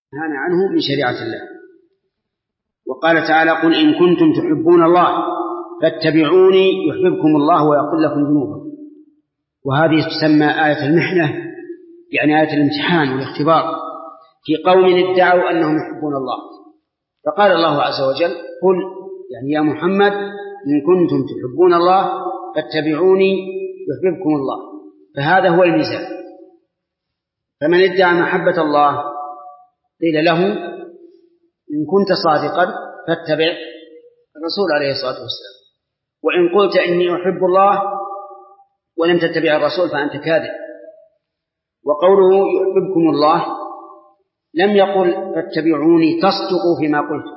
نهانا عنه من شريعة الله. وقال تعالى: قل إن كنتم تحبون الله فاتبعوني يحببكم الله ويغفر لكم ذنوبكم. وهذه تسمى آية المحنة، يعني آية الامتحان والاختبار في قوم ادعوا أنهم يحبون الله. فقال الله عز وجل: قل، يعني يا محمد، إن كنتم تحبون الله فاتبعوني يحببكم الله. فهذا هو الميزان. فمن ادعى محبة الله قيل له: إن كنت صادقا فاتبع الرسول عليه الصلاة والسلام، وإن قلت إني أحب الله ولم تتبع الرسول فأنت كاذب. وقوله يحببكم الله لم يقل فاتبعوني تصدقوا فيما قلت،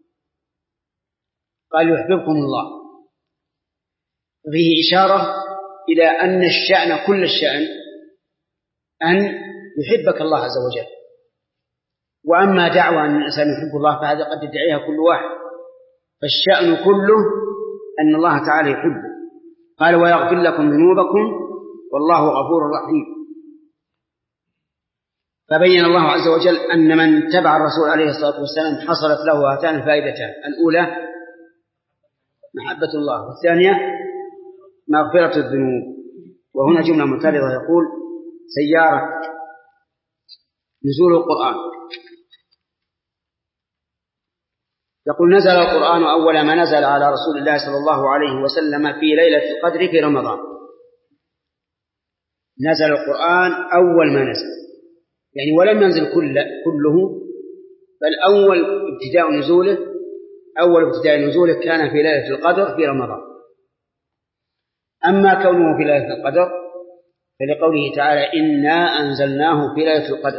قال يحببكم الله، فيه إشارة إلى أن الشأن كل الشأن أن يحبك الله عز وجل. وأما دعوى أن الإنسان يحب الله فهذا قد يدعيها كل واحد، فالشأن كله أن الله تعالى يحبه. قال: ويغفر لكم ذنوبكم والله غفور رحيم. فبين الله عز وجل أن من تبع الرسول عليه الصلاة والسلام حصلت له هاتان الفائدتان: الأولى محبة الله، والثانية مغفرة الذنوب. وهنا جملة معترضة، يقول: سيارة نزول القرآن، يقول: نزل القرآن أول ما نزل على رسول الله صلى الله عليه وسلم في ليلة القدر في رمضان. نزل القرآن أول ما نزل، يعني ولم ينزل كله، بل أول ابتداء نزوله كان في ليلة القدر في رمضان. أما كونه في ليلة القدر فلقوله تعالى: إنا أنزلناه في ليلة القدر،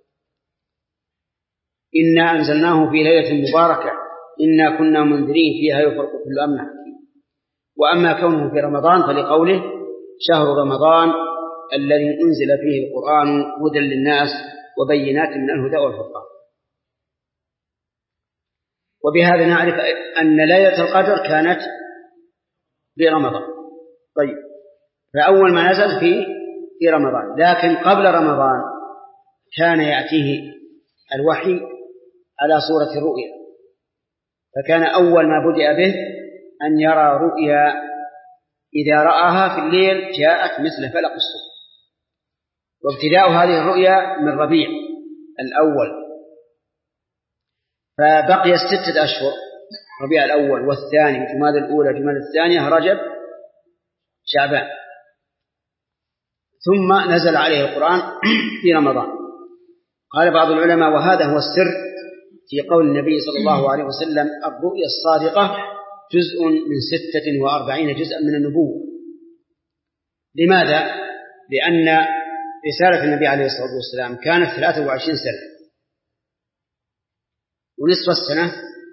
إنا أنزلناه في ليلة مباركة إنا كنا منذرين فيها يفرق كل أمر حكيم. وأما كونه في رمضان فلقوله: شهر رمضان الذي أنزل فيه القرآن هدى للناس وبينات من الهدى والفرقان. وبهذا نعرف أن ليلة القدر كانت في رمضان. طيب، فأول ما نزل في رمضان، لكن قبل رمضان كان يأتيه الوحي على صورة الرؤيا، فكان أول ما بدأ به أن يرى رؤيا إذا رآها في الليل جاءت مثل فلق الصبح. وابتداء هذه الرؤيا من ربيع الأول، فبقي 6 أشهر: ربيع الأول والثاني جماد الأولى جماد الثانية رجب شعبان، ثم نزل عليه القرآن في رمضان. قال بعض العلماء: وهذا هو السر في قول النبي صلى الله عليه وسلم: الرؤيا الصادقة جزء من 46 جزءا من النبوة. لماذا؟ لأن رسالة النبي عليه الصلاة والسلام كانت 23 سنة، ونصف السنة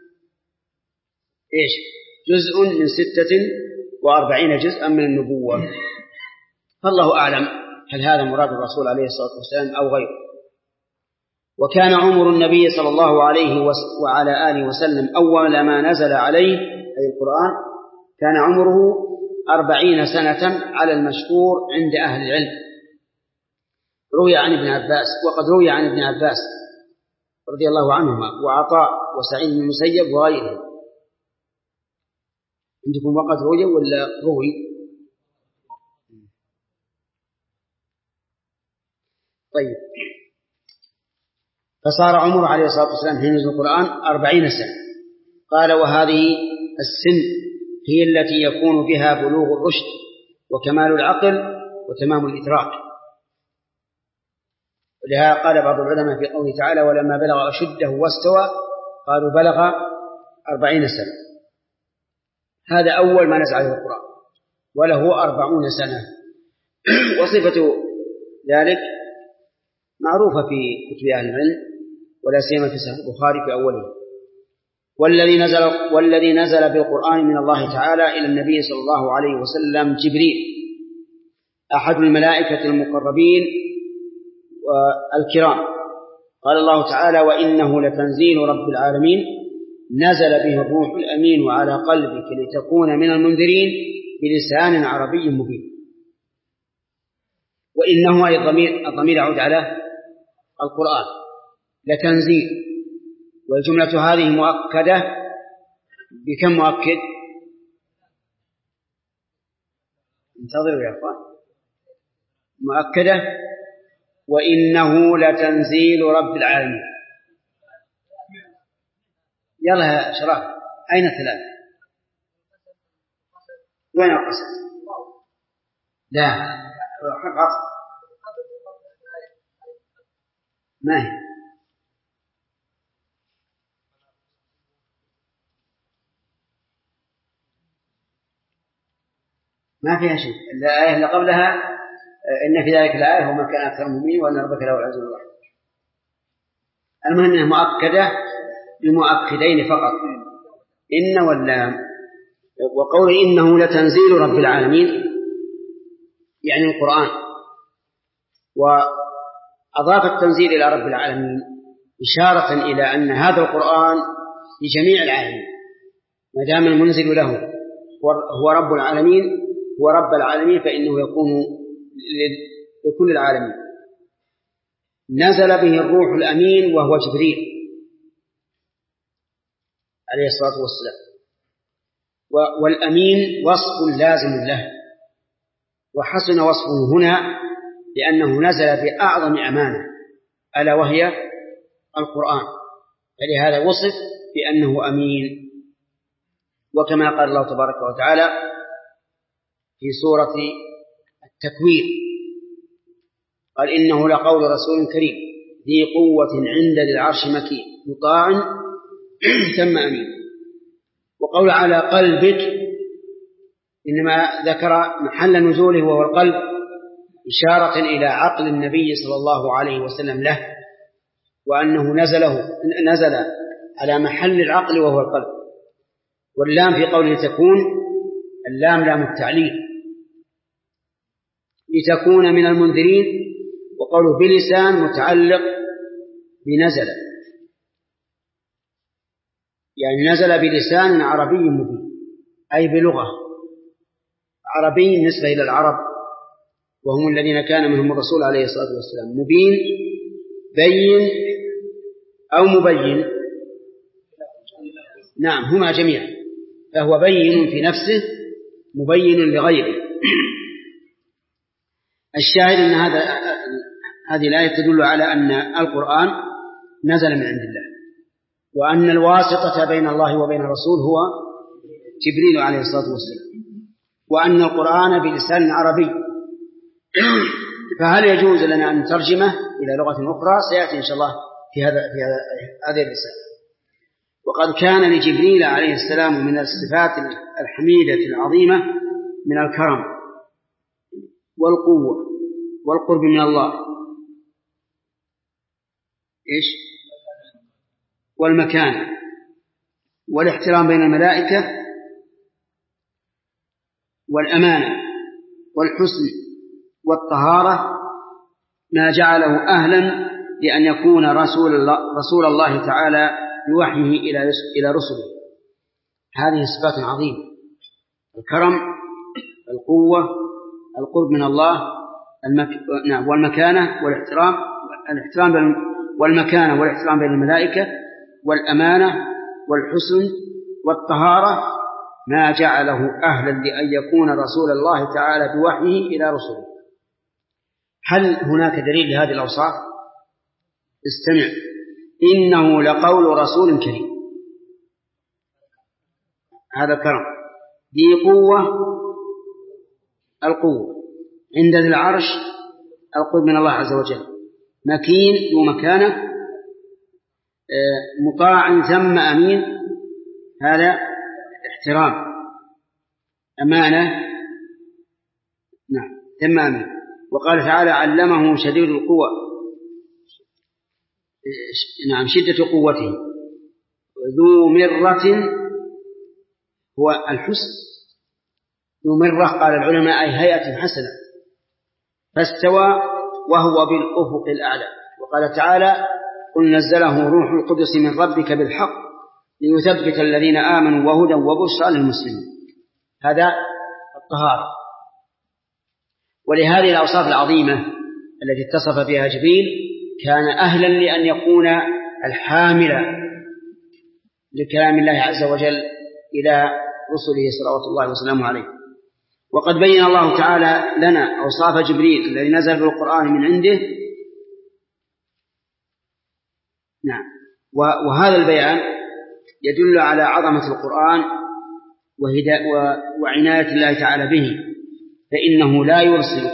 جزء من 46 جزءا من النبوة. فالله أعلم هل هذا مراد الرسول عليه الصلاة والسلام أو غيره. وكان عمر النبي صلى الله عليه وعلى آله وسلم أول ما نزل عليه أي القرآن كان عمره 40 سنة على المشهور عند أهل العلم. روي عن ابن عباس، وقد روي عن ابن عباس رضي الله عنهما وعطاء وسعيد بن المسيب وغيرهم. عندكم وقد روي ولا روي؟ طيب، فصار عمر عليه الصلاة والسلام حين نزل القرآن 40 سنة. قال: وهذه السن هي التي يكون بها بلوغ الرشد وكمال العقل وتمام الإدراك. ولهذا قال بعض العلماء في قوله تعالى: ولما بلغ أشده واستوى قالوا بلغ 40 سنة. هذا أول ما نزل عليه القرآن وله 40 سنة. وصفة ذلك معروفة في كتب أهل العلم، ولا سيما في صحيح البخاري في أوله. والذي نزل بالقرآن من الله تعالى إلى النبي صلى الله عليه وسلم جبريل أحد الملائكة المقربين والكرام. قال الله تعالى: وإنه لتنزيل رب العالمين نزل به الروح الأمين على قلبك لتكون من المنذرين بلسان عربي مبين. وإنه أي الضمير يعود على القرآن، لتنزيل، والجملة هذه مؤكدة بكم مؤكد؟ انتظروا يا أخوان. مؤكدة وإنه لتنزيل رب العالمين. يلا يا شرف، أين الثلاثة؟ وين القسم؟ لا حق ما هي؟ ما فيها شيء. الآية اللي قبلها إن في ذلك الآية وما كان أكثر مؤمنين وأن ربك له العزيز الرحيم. المهم أنها مؤكدة بمؤكدين فقط، إن واللام. وقول إنه لتنزيل رب العالمين يعني القرآن، وأضاف التنزيل إلى رب العالمين إشارة إلى أن هذا القرآن لجميع العالمين، ما دام المنزل له هو رب العالمين، هو رب العالمين، فإنه يكون لكل العالمين. نزل به الروح الأمين وهو جبريل عليه الصلاة والسلام. والأمين وصف لازم له، وحسن وصفه هنا لأنه نزل بأعظم أمانة ألا وهي القرآن، فلهذا وصف بأنه أمين. وكما قال الله تبارك وتعالى في سورة التكوير قال إنه لقول رسول كريم ذي قوة عند ذي العرش مكين مطاع ثم أمين. وقول على قلبك إنما ذكر محل نزوله وهو القلب إشارة إلى عقل النبي صلى الله عليه وسلم له، وأنه نزل على محل العقل وهو القلب. واللام في قوله تكون، اللام لام التعليل لتكون من المنذرين، وقوله بلسان متعلق بنزل، يعني نزل بلسان عربي مبين، أي بلغة عربي نسبة إلى العرب وهم الذين كان منهم الرسول عليه الصلاة والسلام. مبين بين أو مبين، نعم هما جميعا، فهو بين في نفسه مبين لغيره. الشاهد أن هذه الآية تدل على أن القرآن نزل من عند الله، وأن الواسطة بين الله وبين الرسول هو جبريل عليه الصلاة والسلام، وأن القرآن بلسان عربي. فهل يجوز لنا أن نترجمه إلى لغة أخرى؟ سيأتي إن شاء الله في هذه الرسالة. وقد كان لجبريل عليه السلام من الصفات الحميدة العظيمة من الكرم والقوة والقرب من الله والمكان والاحترام بين الملائكة والأمانة والحسن والطهارة، ما جعله أهلا لأن يكون رسول الله تعالى بوحيه إلى رسله. هذه صفات عظيمة: الكرم، القوة، القرب من الله، والمكانة والاحترام، والمكانة والاحترام بين الملائكة، والأمانة والحسن والطهارة، ما جعله أهلا لأن يكون رسول الله تعالى بوحيه إلى رسله. هل هناك دليل لهذه الأوصاف؟ استمع: إنه لقول رسول كريم، هذا كرم. ذي قوة، القوة. عند ذي العرش، القرب من الله عز وجل. مكين ومكانه. مطاع ثم أمين، هذا احترام. أمانة، نعم، ثم أمين. وقال تعالى: علمه شديد القوى، نعم، شدة قوته. ذو مرة، هو الحسن. ذو مرة قال العلماء أي هيئة حسنة. فاستوى وهو بالأفق الأعلى. وقال تعالى: قل نزله روح القدس من ربك بالحق ليثبت الذين آمنوا وهدى وبشرى للمسلمين. هذا الطهارة. ولهذه الأوصاف العظيمة التي اتصف بها جبريل كان أهلا لأن يكون الحاملة لكلام الله عز وجل إلى رسله صلوات الله وسلامه عليه. وقد بين الله تعالى لنا أوصاف جبريل الذي نزل بالقرآن من عنده. نعم. وهذا البيان يدل على عظمة القرآن وعناية الله تعالى به، فإنه لا يرسل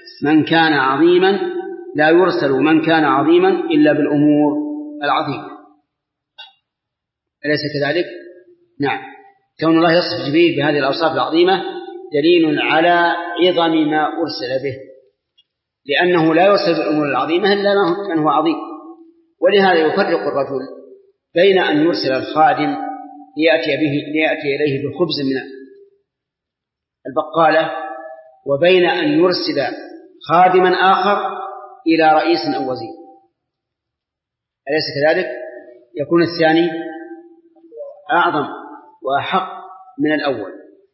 من كان عظيما إلا بالأمور العظيمة، أليس كذلك؟ نعم. كون الله يصف جبريل بهذه الأوصاف العظيمة دليل على عظم ما أرسل به، لأنه لا يرسل بالأمور العظيمة إلا من هو عظيم. ولهذا يفرق الرجل بين أن يرسل الخادم ليأتي إليه بخبز من البقالة، وبين أن يرسل خادما آخر إلى رئيس أو وزير، أليس كذلك؟ يكون الثاني أعظم وأحق من الأول.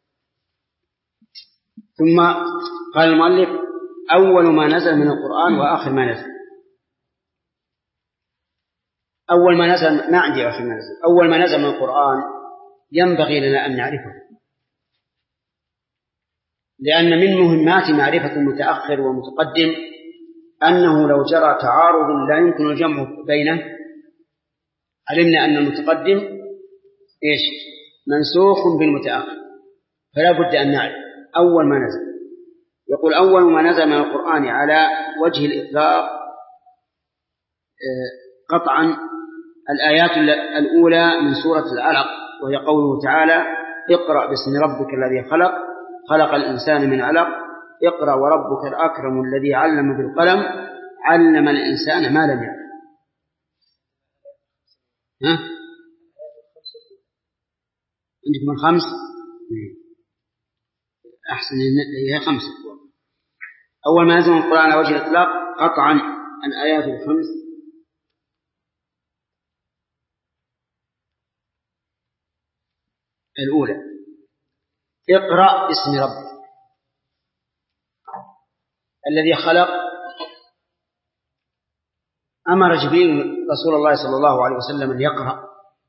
ثم قال المؤلف: أول ما نزل من القرآن وآخر ما نزل. أول ما نزل ما عندي آخر ما نزل. أول ما نزل من القرآن ينبغي لنا أن نعرفه، لأن من مهمات معرفة المتأخر والمتقدم أنه لو جرى تعارض لا يمكن الجمع بينه علمنا أن المتقدم منسوخ بالمتأخر، فلا بد أن نعرف أول ما نزل. يقول: أول ما نزل من القرآن على وجه الإطلاق قطعا الآيات الأولى من سورة العلق، وهي قوله تعالى: اقرأ باسم ربك الذي خلق، خلق الإنسان من علق، اقرأ وربك الأكرم الذي علم بالقلم، علم الإنسان ما لم يعلم. عندكم الخمس؟ أحسن، هي 5. أول ما نزل القرآن على وجه الإطلاق قطعا الآيات الخمس الأولى: اقرأ باسم ربك الذي خلق. أمر جبريل رسول الله صلى الله عليه وسلم أن يقرأ،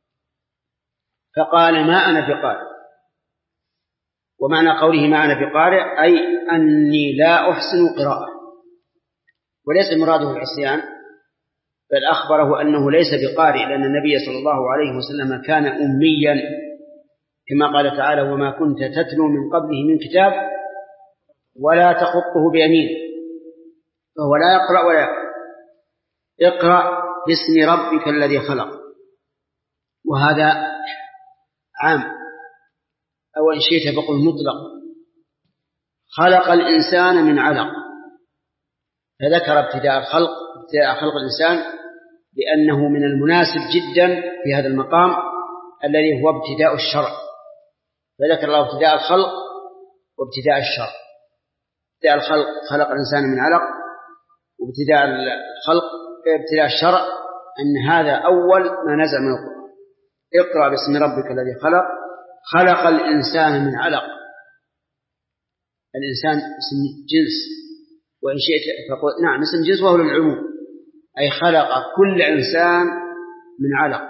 فقال: ما أنا بقارئ. ومعنى قوله ما أنا بقارئ أي أني لا أحسن قراءة، وليس مراده العصيان، بل أخبره أنه ليس بقارئ، لأن النبي صلى الله عليه وسلم كان أميا، كما قال تعالى: وما كنت تتلو من قبله من كتاب ولا تخطه بيمين، فهو لا يقرأ ولا يكتب. اقرأ باسم ربك الذي خلق، وهذا عام، أو إن شئت فقل مطلق. خلق الإنسان من علق، فذكر ابتداء خلق الإنسان لأنه من المناسب جدا في هذا المقام الذي هو ابتداء الشرع، فذكر الله ابتداء الخلق وابتداء الشرع. ابتداء الخلق خلق الإنسان من علق، وابتداء الخلق ابتداء الشرع أن هذا أول ما نزل من القرآن. اقرأ باسم ربك الذي خلق، خلق الإنسان من علق. الإنسان اسم جنس، وإن شئت فقل نعم اسم جنس وهو للعموم، أي خلق كل إنسان من علق.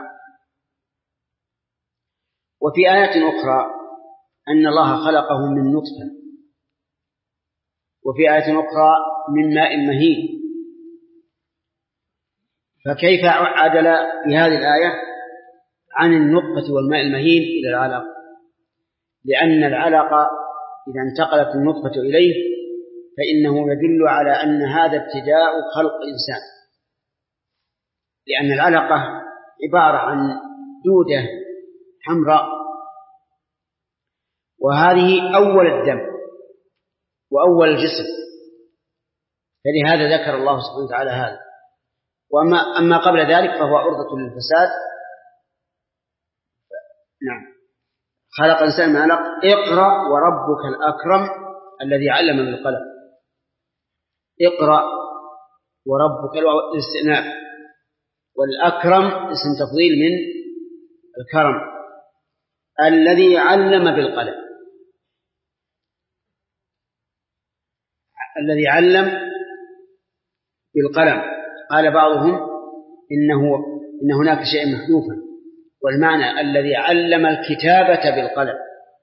وفي آيات أخرى أن الله خلقه من نطفة، وفي آية أخرى من ماء مهين. فكيف عدل في هذه الآية عن النطفة والماء المهين إلى العلق؟ لأن العلق إذا انتقلت النطفة إليه فإنه يدل على أن هذا ابتداء خلق الإنسان، لأن العلقة عبارة عن دودة حمراء، وهذه أول الدم وأول الجسم، فلهذا ذكر الله سبحانه وتعالى هذا. أما قبل ذلك فهو عرضة للفساد. نعم. خلق الإنسان من علق، اقرأ وربك الأكرم الذي علم بالقلم. اقرأ وربك الاستئناف، والأكرم اسم تفضيل من الكرم، الذي علم بالقلم. الذي علم بالقلم قال بعضهم إنه إن هناك شيء محذوفا، والمعنى الذي علم الكتابة بالقلم،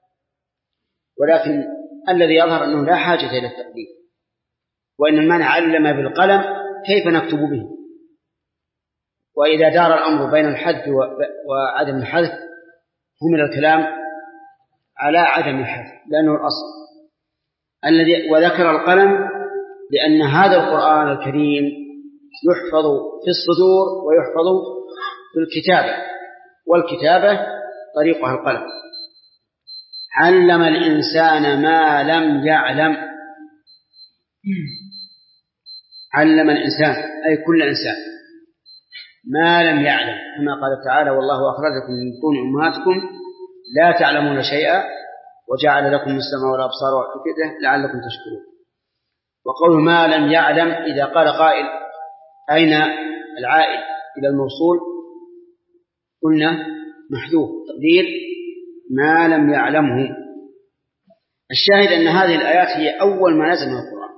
ولكن الذي يظهر أنه لا حاجة إلى التقدير، وإن المعنى علم بالقلم كيف نكتب به. وإذا دار الأمر بين الحذف وعدم الحذف هم الكلام على عدم الحذف لأنه الأصل الذي. وذكر القلم لأن هذا القرآن الكريم يحفظ في الصدور ويحفظ في الكتابة، والكتابة طريقها القلم. علم الإنسان ما لم يعلم. علم الإنسان أي كل إنسان ما لم يعلم، كما قال تعالى: والله أخرجكم من بطون أمهاتكم لا تعلمون شيئا وجعل لكم السمع والأبصار والأفئدة لعلكم تشكرون. وقول ما لم يعلم إذا قال قائل أين العائد إلى الموصول قلنا محذوف تقدير ما لم يعلمه. الشاهد أن هذه الآيات هي أول ما نزل من القرآن.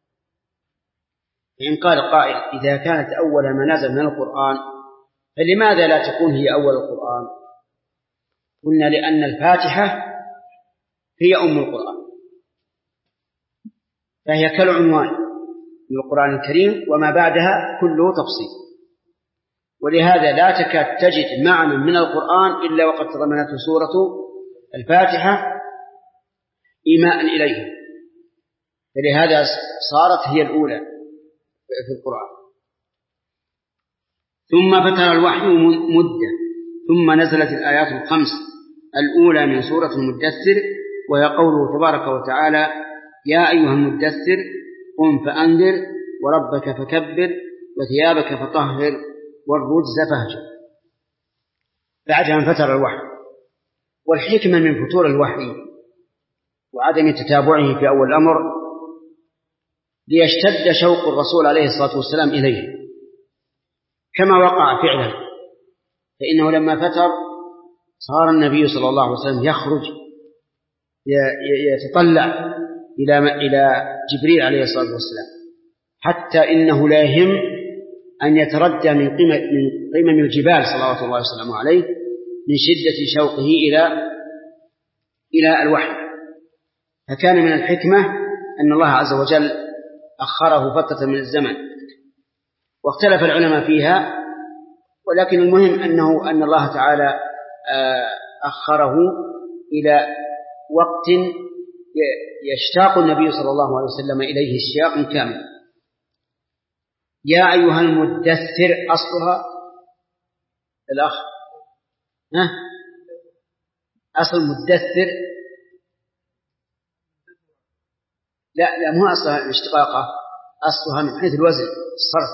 فإن قال قائل إذا كانت أول ما نزل من القرآن فلماذا لا تكون هي أول القرآن؟ قلنا لأن الفاتحة هي أم القرآن، فهي كالعنوان من القرآن الكريم وما بعدها كله تفصيل. ولهذا لا تكاد تجد معنى من القرآن إلا وقد تضمنته سورة الفاتحة إيماء إليه، فلهذا صارت هي الأولى في القرآن. ثم فتر الوحي مدة، ثم نزلت الآيات الخمس الأولى من سورة المدثر، وهي قوله تبارك وتعالى: يا أيها المدثر قم فأنذر وربك فكبر وثيابك فطهر والرجز فاهجر. بعدها انفتر الوحي. والحكمة من فتور الوحي وعدم تتابعه في أول الأمر ليشتد شوق الرسول عليه الصلاة والسلام إليه كما وقع فعلا، فإنه لما فتر صار النبي صلى الله عليه وسلم يخرج يتطلع إلى جبريل عليه الصلاة والسلام، حتى إنه لا يهم أن يتردى من قمم الجبال صلوات الله وسلامه عليه من شدة شوقه إلى الوحي. فكان من الحكمة أن الله عز وجل أخره فترة من الزمن، واختلف العلماء فيها، ولكن المهم أن الله تعالى أخره إلى وقت يشتاق النبي صلى الله عليه وسلم إليه اشتياق كامل. يا أيها المدثر أصلها الأخ أصل مدثر لا مو أصلها الاشتقاقة، أصلها من حيث الوزن الصرف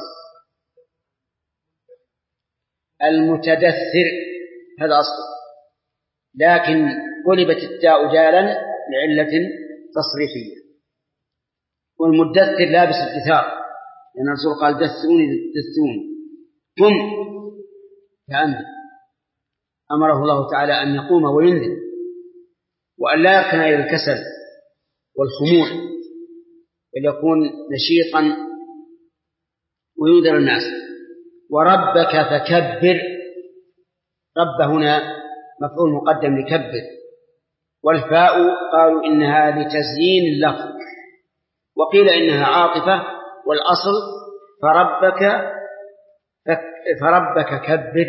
المتدثر هذا أصل، لكن قلبت التاء دالا لعلة تصريفية. والمدثر لابس الدثار لأن الرسول قال دثوني دثوني قم فأنذر، أمره الله تعالى أن يقوم وينذر وأن لا يركن إلى الكسل والخمول، بل يكون نشيطا وينذر الناس. وربك فكبر، رب هنا مفعول مقدم لكبر، والفاء قالوا إنها لتزيين اللفظ، وقيل إنها عاطفة، والأصل فربك كبر.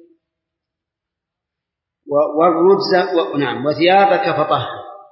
والرجز وثيابك فطهر.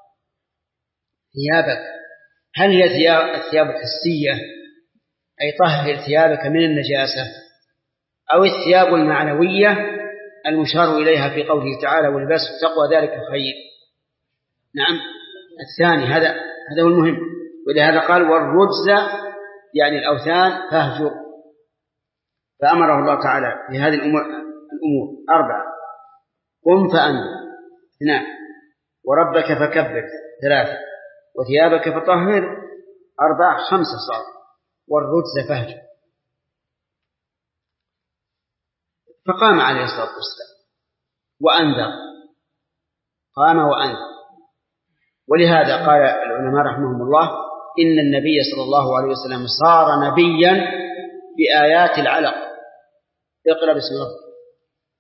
ثيابك هل هي الثياب الحسية أي طهر ثيابك من النجاسة، أو الثياب المعنوية المشار إليها في قوله تعالى ولباس التقوى ذلك خير؟ نعم الثاني هذا هو المهم. ولهذا قال والرجز يعني الأوثان فاهجر. فأمره الله تعالى بهذه الأمور أربعة: قم فأنذر 2، وربك فكبر 3، وثيابك فطهر 4، 5 صار، والرجز فاهجر. فقام عليه الصلاة والسلام وأنذر، قام وأنذر. ولهذا قال العلماء رحمهم الله إن النبي صلى الله عليه وسلم صار نبيا بآيات العلق. اقرأ باسم ربك.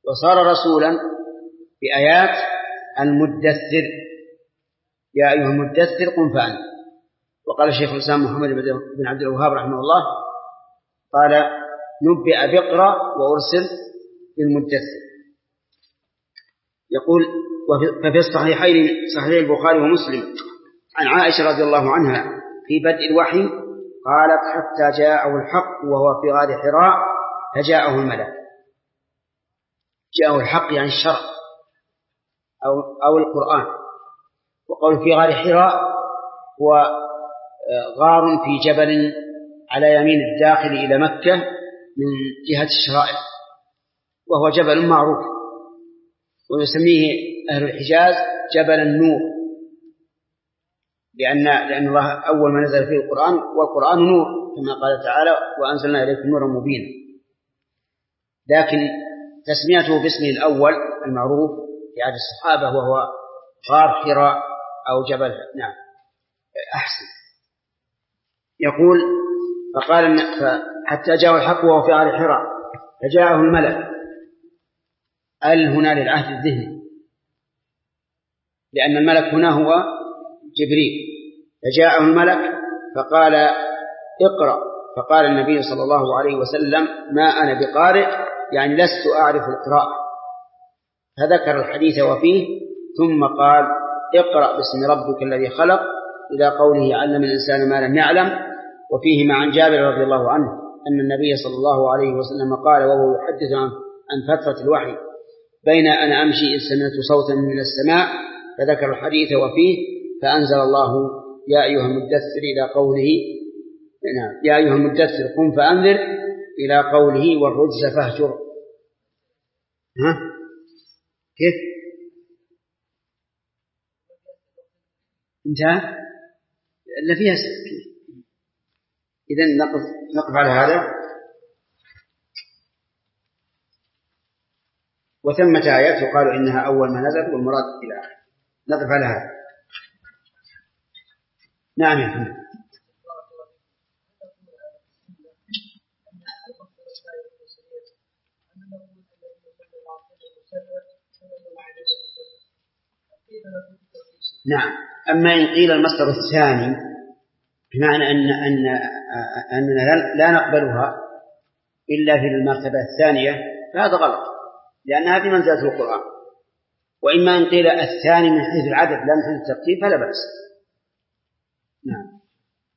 وصار رسولا بآيات المدثر، يا أيها المدثر قم فأنذر. وقال الشيخ الإسلام محمد بن عبد الوهاب رحمه الله قال نبئ بقرأ وأرسل بالمدثر. يقول ففي الصحيحين صحيح البخاري ومسلم عن عائشة رضي الله عنها في بدء الوحي قالت حتى جاءه الحق وهو في غار حراء فجاءه الملك. جاءه الحق يعني الشرع أو القرآن. وقول في غار حراء هو غار في جبل على يمين الداخل إلى مكة من جهة الشرائع، وهو جبل معروف ويسميه أهل الحجاز جبل النور، لأن الله أول ما نزل فيه القرآن والقرآن نور كما قال تعالى وأنزلنا إليكم نورا مبينا. لكن تسميته باسمه الأول المعروف في عهد الصحابة وهو غار حراء أو جبل نعم أحسن. يقول فقال حتى جاءه الحق وهو في غار حراء فجاءه الملك. هنا للعهد الذهني لأن الملك هنا هو جبريل. فجاءه الملك فقال اقرأ، فقال النبي صلى الله عليه وسلم ما أنا بقارئ يعني لست أعرف القراءة، فذكر الحديث وفيه ثم قال اقرأ باسم ربك الذي خلق إلى قوله علم الإنسان ما لم يعلم. وفيه عن جابر رضي الله عنه أن النبي صلى الله عليه وسلم قال وهو يحدث عن فترة الوحي بين أنا أمشي إذ سمعت صوتا من السماء، فذكر الحديث وفيه فأنزل الله يا أيها المدثر إلى قوله يا أيها المدثر قم فأنذر إلى قوله والرجز فاهجر. كيف انتهى اللي فيها إذن نقف على هذا. وثمة آيات يقال إنها أول ما نزل والمراد إلى آخر. نقف على هذا. نعم يا محمد. نعم. أما إن قيل المصدر الثاني بمعنى أننا لا نقبلها إلا في المرتبة الثانية فهذا غلط لأنها في منزلة القرآن. وإما إن قيل الثاني من حيث العدد لا من حيث الترتيب فلا بأس. نعم.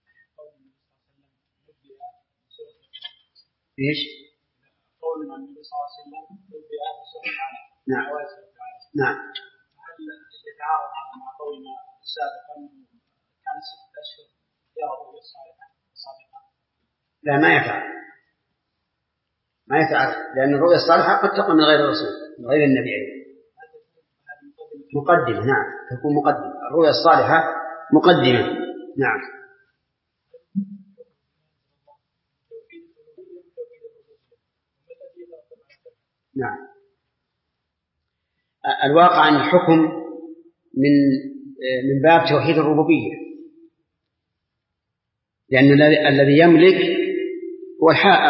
إيش؟ قول النبي صلى الله عليه وسلم نعم. نعم. هل يتعارض مع قولنا سابقا كان 6 أشهر يرى الرؤيا الصالحة سابقا؟ لا ما يتعارض لأن الرؤيا الصالحة قد تقع من غير الرسول من غير النبي عليه. مقدمة. نعم تكون مقدمة. الرؤيا الصالحة مقدمة. نعم. نعم. الواقع أن الحكم من باب توحيد الربوبية لأن الذي يملك هو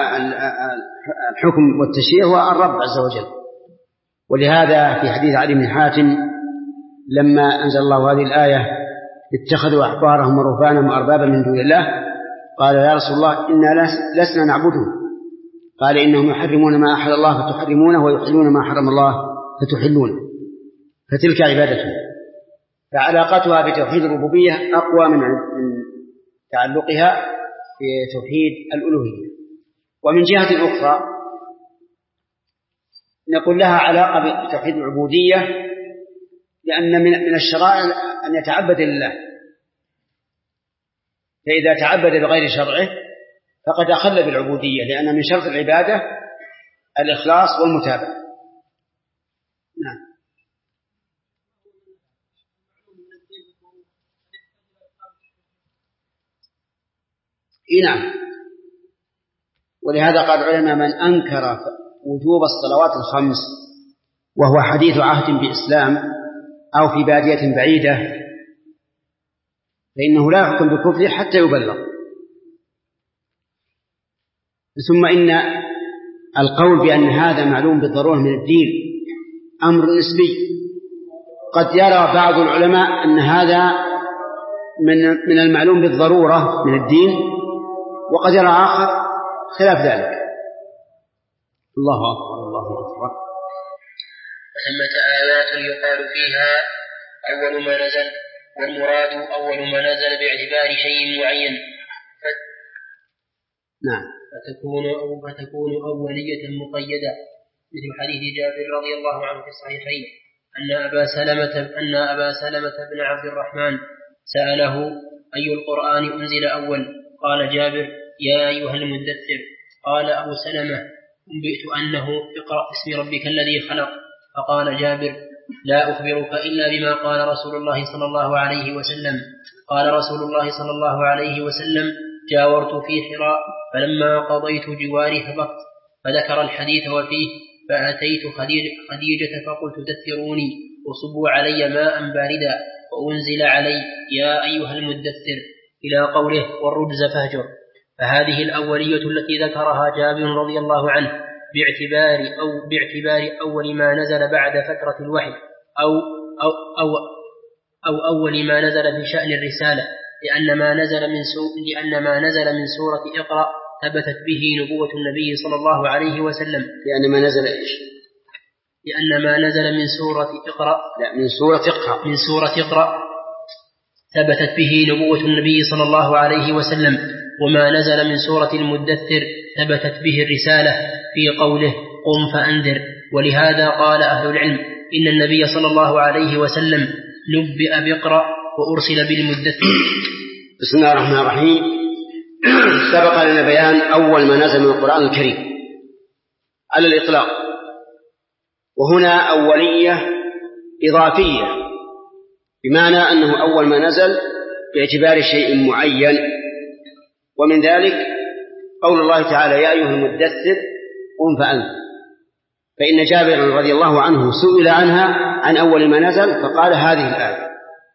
الحكم والتشريع هو الرب عز وجل. ولهذا في حديث علي بن حاتم لما أنزل الله هذه الآية اتخذوا أحبارهم ورهبانهم أربابا من دون الله قال يا رسول الله إنا لسنا نعبدهم. قال إنهم يحرمون ما أحل الله فتحرمونه ويحلون ما حرم الله فتحلونه فتلك عبادتهم. فعلاقتها بتوحيد الربوبية أقوى من تعلقها بتوحيد الألوهية. ومن جهة أخرى نقول لها علاقة بتوحيد العبودية لأن من الشرائع أن يتعبد لله، فإذا تعبد بغير شرعه فقد أخل بالعبودية لأن من شرط العبادة الإخلاص والمتابعة. نعم. نعم. ولهذا قال العلماء من أنكر وجوب الصلوات الخمس وهو حديث عهد بإسلام أو في بادية بعيدة فإنه لا يحكم بكفره حتى يبلغ. ثم إن القول بأن هذا معلوم بالضرورة من الدين أمر نسبي، قد يرى بعض العلماء أن هذا من المعلوم بالضرورة من الدين، وقد يرى آخر خلاف ذلك. الله أكبر الله أكبر. وثمة آيات يقال فيها أول ما نزل، والمراد أول ما نزل باعتبار شيء معين، نعم، فتكون أولية مقيدة، مثل حديث جابر رضي الله عنه في الصحيحين أن أبا سلمة بن عبد الرحمن سأله أي القرآن أنزل أول؟ قال جابر يا أيها المدثر. قال أبو سلمة أنبئت أنه اقرأ باسم ربك الذي خلق. فقال جابر لا أخبرك إلا بما قال رسول الله صلى الله عليه وسلم. قال رسول الله صلى الله عليه وسلم جاورت في حراء فلما قضيت جواري هبطت، فذكر الحديث وفيه فأتيت خديجة فقلت دثروني وصبوا علي ماء باردا، وأنزل علي يا أيها المدثر إلى قوله والرجز فاهجر. فهذه الأولية التي ذكرها جابر رضي الله عنه باعتبار أول ما نزل بعد فترة الوحي أو أول ما نزل في شأن الرسالة، لأن ما نزل من سورة اقرأ ثبتت به نبوة النبي صلى الله عليه وسلم. لأن ما نزل إيش؟ لأن ما نزل من سورة اقرأ من سورة اقرأ ثبتت به نبوة النبي صلى الله عليه وسلم، وما نزل من سورة المدثر ثبتت به الرسالة في قوله قم فأنذر. ولهذا قال أهل العلم إن النبي صلى الله عليه وسلم نبئ باقرأ وأرسل بالمدثر. بسم الله الرحمن الرحيم. سبق لنا بيان أول ما نزل من القرآن الكريم على الإطلاق، وهنا أولية إضافية، بمعنى أنه أول ما نزل باعتبار شيء معين، ومن ذلك قول الله تعالى يا أيها المدثر قم فأنذر. فإن جابر رضي الله عنه سئل عنها عن أول ما نزل فقال هذه الآية،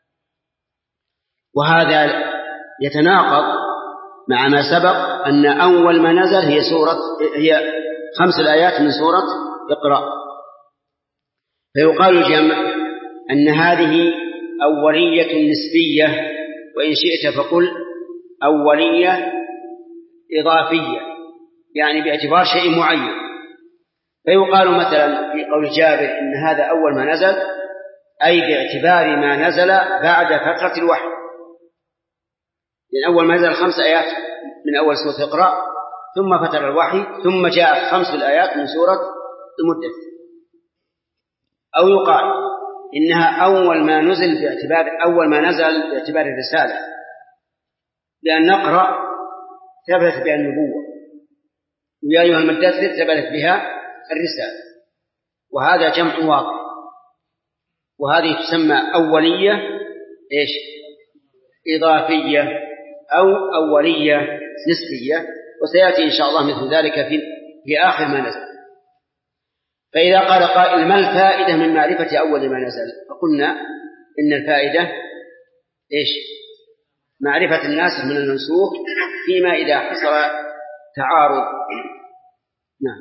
وهذا يتناقض مع ما سبق أن أول ما نزل هي 5 الآيات من سورة اقرأ. فيقال الجمع أن هذه أولية نسبية، وإن شئت فقل أولية إضافية، يعني باعتبار شيء معين. فيقال مثلا في قول جابر إن هذا أول ما نزل، أي باعتبار ما نزل بعد فترة الوحي، لأن أول ما نزل 5 آيات من أول سورة اقرأ، ثم فتر الوحي، ثم جاءت 5 الآيات من سورة المدثر. أو يقال إنها أول ما نزل باعتبار الرسالة، لأن نقرأ ثبتت بها النبوة، ويا أيها المدثر ثبتت بها الرسالة، وهذا جمع واضح. وهذه تسمى أولية إيش؟ إضافية أو أولية نسبية، وسيأتي إن شاء الله مثل ذلك في آخر ما نزل. فإذا قال قائل ما الفائدة من معرفة أول ما نزل؟ فقلنا إن الفائدة إيش؟ معرفة الناسخ من المنسوخ فيما إذا حصل تعارض. نعم.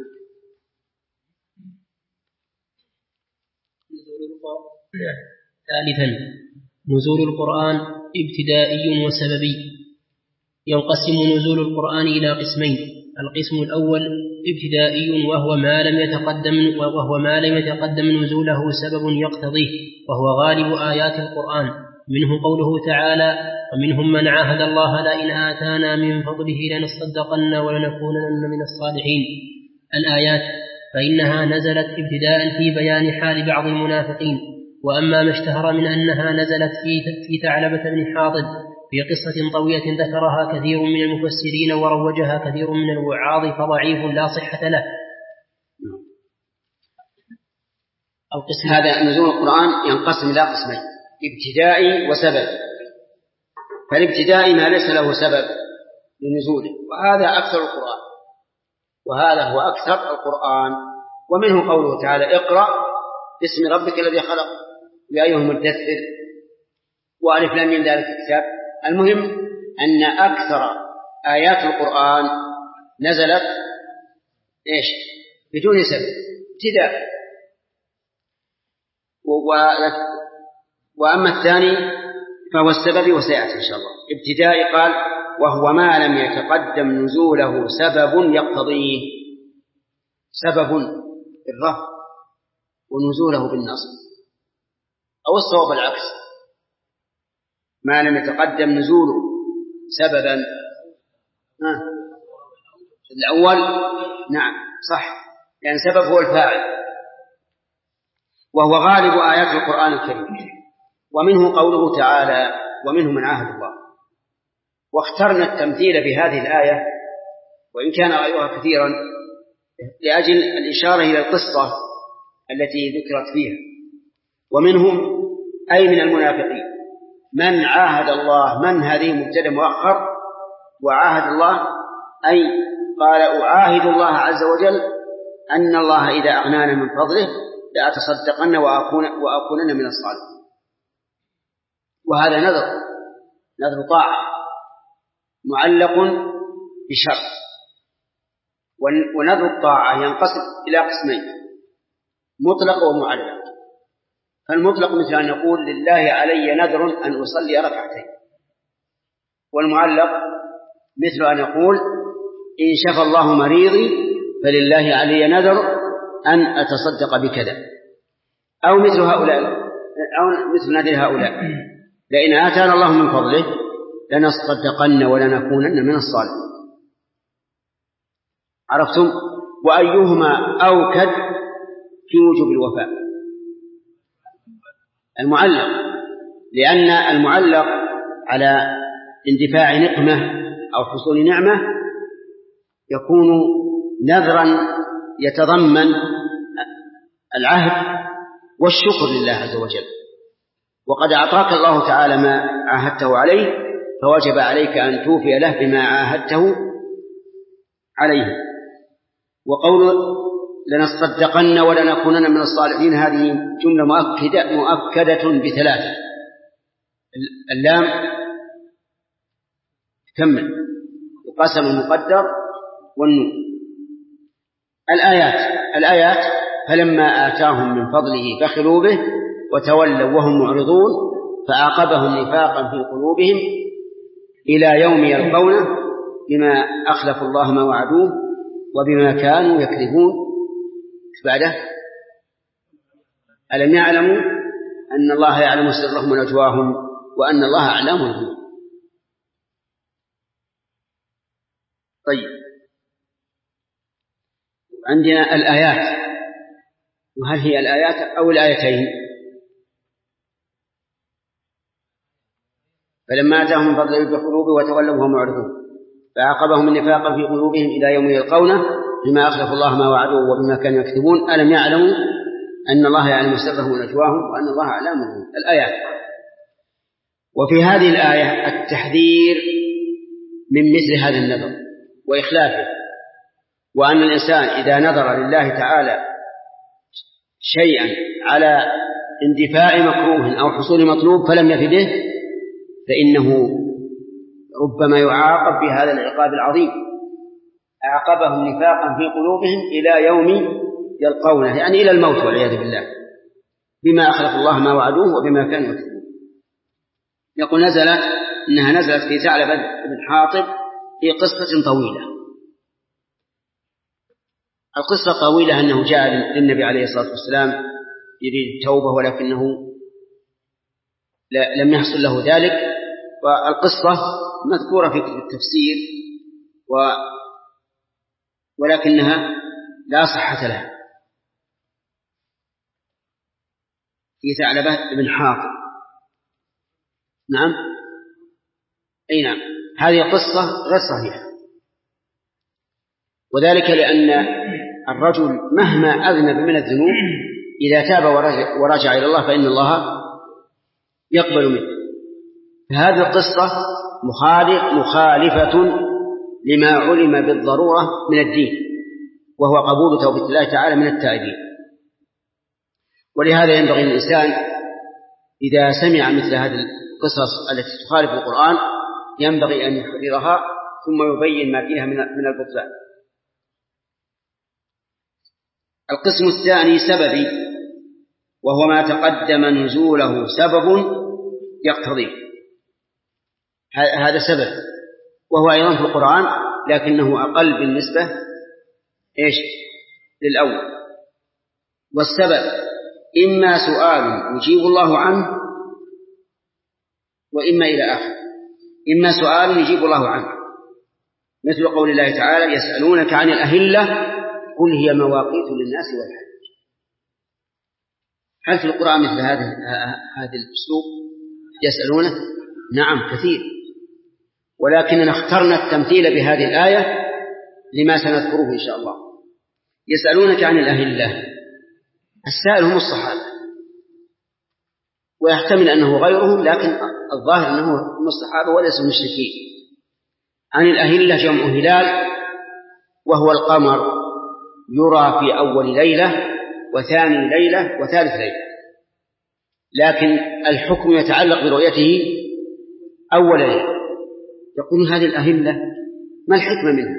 ثالثا نزول القرآن ابتدائي وسببي. ينقسم نزول القرآن إلى قسمين: القسم الأول ابتدائي وهو ما لم يتقدم نزوله سبب يقتضيه، وهو غالب آيات القرآن، منه قوله تعالى ومنهم من عاهد الله لئن آتانا من فضله لنصدقن ولنكونن من الصالحين الآيات، فإنها نزلت ابتداء في بيان حال بعض المنافقين. وأما ما اشتهر من أنها نزلت في ثعلبة بن حاطب في قصة طويلة ذكرها كثير من المفسرين وروجها كثير من الوعاظ فضعيف لا صحة له. القسم هذا نزول القرآن ينقسم إلى قسمين: ابتدائي وسبب. فالابتدائي ما ليس له سبب لنزوله، وهذا أكثر القرآن، وهذا هو أكثر القرآن. ومنه قوله تعالى اقرأ باسم ربك الذي خلق يا أيها المدثر وألف لام ميم ذلك الكتاب. المهم أن أكثر آيات القرآن نزلت إيش؟ بدون سبب، ابتداء. وأما الثاني فهو السبب وسيأتي إن شاء الله. ابتدائي قال وهو ما لم يتقدم نزوله سبب يقتضيه، سبب بالرفع ونزوله بالنصب، أو الصواب العكس، ما لم يتقدم نزوله سببا الأول نعم صح، لأن سبب هو الفاعل، وهو غالب آيات القرآن الكريم. ومنه قوله تعالى ومنه من عاهد الله. واخترنا التمثيل بهذه الآية وإن كان غيرها كثيرا لأجل الإشارة إلى القصة التي ذكرت فيها. ومنهم أي من المنافقين من عاهد الله، من هذه مبتدأ مؤخر، وعاهد الله أي قال أعاهد الله عز وجل أن الله إذا أغنانا من فضله لأتصدقن وأكونن من الصالحين. وهذا نذر طاعة معلق بشرط. ونذر الطاعة ينقسم إلى قسمين، مطلق ومعلق. فالمطلق مثل أن يقول لله علي نذر أن أصلي ركعتين، والمعلق مثل أن يقول إن شفى الله مريضي فلله علي نذر أن أتصدق بكذا، أو مثل هؤلاء، أو مثل نذر هؤلاء لئن آتانا الله من فضله لنصدقن ولنكونن من الصالحين. عرفتم؟ وأيهما أوكد في وجوب الوفاء؟ المعلق، لأن المعلق على اندفاع نقمة أو حصول نعمة يكون نذرا يتضمن العهد والشكر لله عز وجل، وقد أعطاك الله تعالى ما عاهدته عليه، فوجب عليك أن توفي له بما عاهدته عليه. وقول لنصدقن ولنكونن من الصالحين هذه جملة مؤكدة بثلاثة. اللام كمل، القسم المقدر، والنون. الآيات فلما آتاهم من فضله بخلوا به وتولوا وهم معرضون فعاقبهم نفاقا في قلوبهم إلى يوم يلقونه بما أخلفوا الله ما وعدوه وبما كانوا يكذبون. بعده ألم يعلموا أن الله يعلم سرهم ونجواهم وأن الله أعلم الغيوب. طيب، عندنا الآيات، وهل هي الآيات أو الآيتين؟ فلما آتاهم من فضله بقلوبهم وتولوا وهم معرضون فعاقبهم النفاق في قلوبهم إلى يوم يلقونه بما أخلفوا الله ما وعدوه وبما كانوا يكذبون. ألم يعلموا أن الله يعلم سرهم ونجواهم وأن الله أعلم الغيوب. الآيات. وفي هذه الآية التحذير من مثل هذا النذر وإخلافه، وأن الإنسان إذا نذر لله تعالى شيئا على اندفاع مكروه أو حصول مطلوب فلم يف به فإنه ربما يعاقب بهذا العقاب العظيم، أعقبهم نفاقا في قلوبهم إلى يوم يلقونه، يعني إلى الموت والعياذ بالله، بما أخلف الله ما وعدوه وبما كانوا يكذبون. يقول إنها نزلت في ثعلبة بن حاطب في قصة طويلة. القصة طويلة أنه جاء للنبي عليه الصلاة والسلام يريد التوبة ولكنه لم يحصل له ذلك، والقصة مذكورة في كتب التفسير ولكنها لا صحة لها. في ثعلبة بن حاطب، نعم أي نعم، هذه القصة غير صحيحة، وذلك لأن الرجل مهما أذنب من الذنوب إذا تاب ورجع إلى الله فإن الله يقبل منه. فهذه القصة مخالفة لما علم بالضرورة من الدين، وهو قبول توبة الله تعالى من التائبين. ولهذا ينبغي الإنسان إذا سمع مثل هذه القصص التي تخالف القرآن ينبغي أن يحررها ثم يبين ما فيها من البطلان. القسم الثاني سببي، وهو ما تقدم نزوله سبب يقتضيه. هذا سبب، وهو أيضا في القرآن لكنه أقل بالنسبة للأول. والسبب إما سؤال يجيب الله عنه وإما إلى آخر. إما سؤال يجيب الله عنه، مثل قول الله تعالى: يسألونك عن الأهلة قل هي مواقيت للناس والحج. هل في القرآن مثل هذا الأسلوب؟ يسألونه؟ نعم كثير، ولكننا اخترنا التمثيل بهذه الآية لما سنذكره إن شاء الله. يسألونك عن الأهلة، السائل هم الصحابة، ويحتمل أنه غيرهم، لكن الظاهر أنه هم الصحابة وليس المشركين. عن الأهلة جمع هلال، وهو القمر يرى في أول ليلة وثاني ليلة وثالث ليلة، لكن الحكم يتعلق برؤيته أول ليلة. يقول هذه الأهلة ما الحكمة منها؟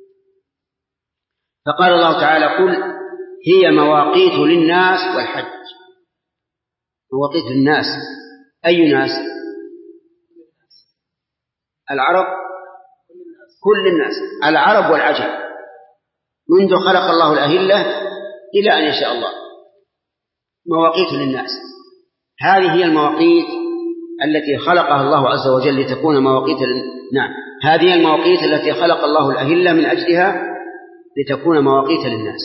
فقال الله تعالى: قل هي مواقيت للناس والحج. مواقيت للناس، أي ناس؟ العرب، كل الناس، العرب والعجم، منذ خلق الله الأهلة إلى أن يشاء الله. مواقيت للناس، هذه هي المواقيت التي خلقها الله عز وجل لتكون مواقيت نعم، هذه المواقيت التي خلق الله الأهلة من أجلها لتكون مواقيت للناس.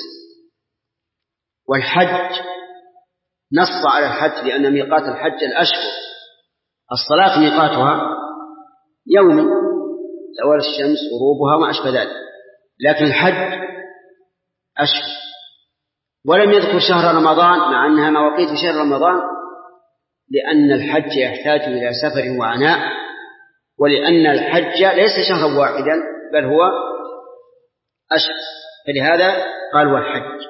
والحج نص على الحج لأن ميقات الحج الأشهر. الصلاة ميقاتها يومي، زوال الشمس، غروبها، وما أشبه ذلك، لكن الحج أشهر. ولم يذكر شهر رمضان مع أنها مواقيت شهر رمضان، لأن الحج يحتاج إلى سفر وعناء، ولأن الحج ليس شهرا واحدا بل هو أشهر، فلهذا قال والحج.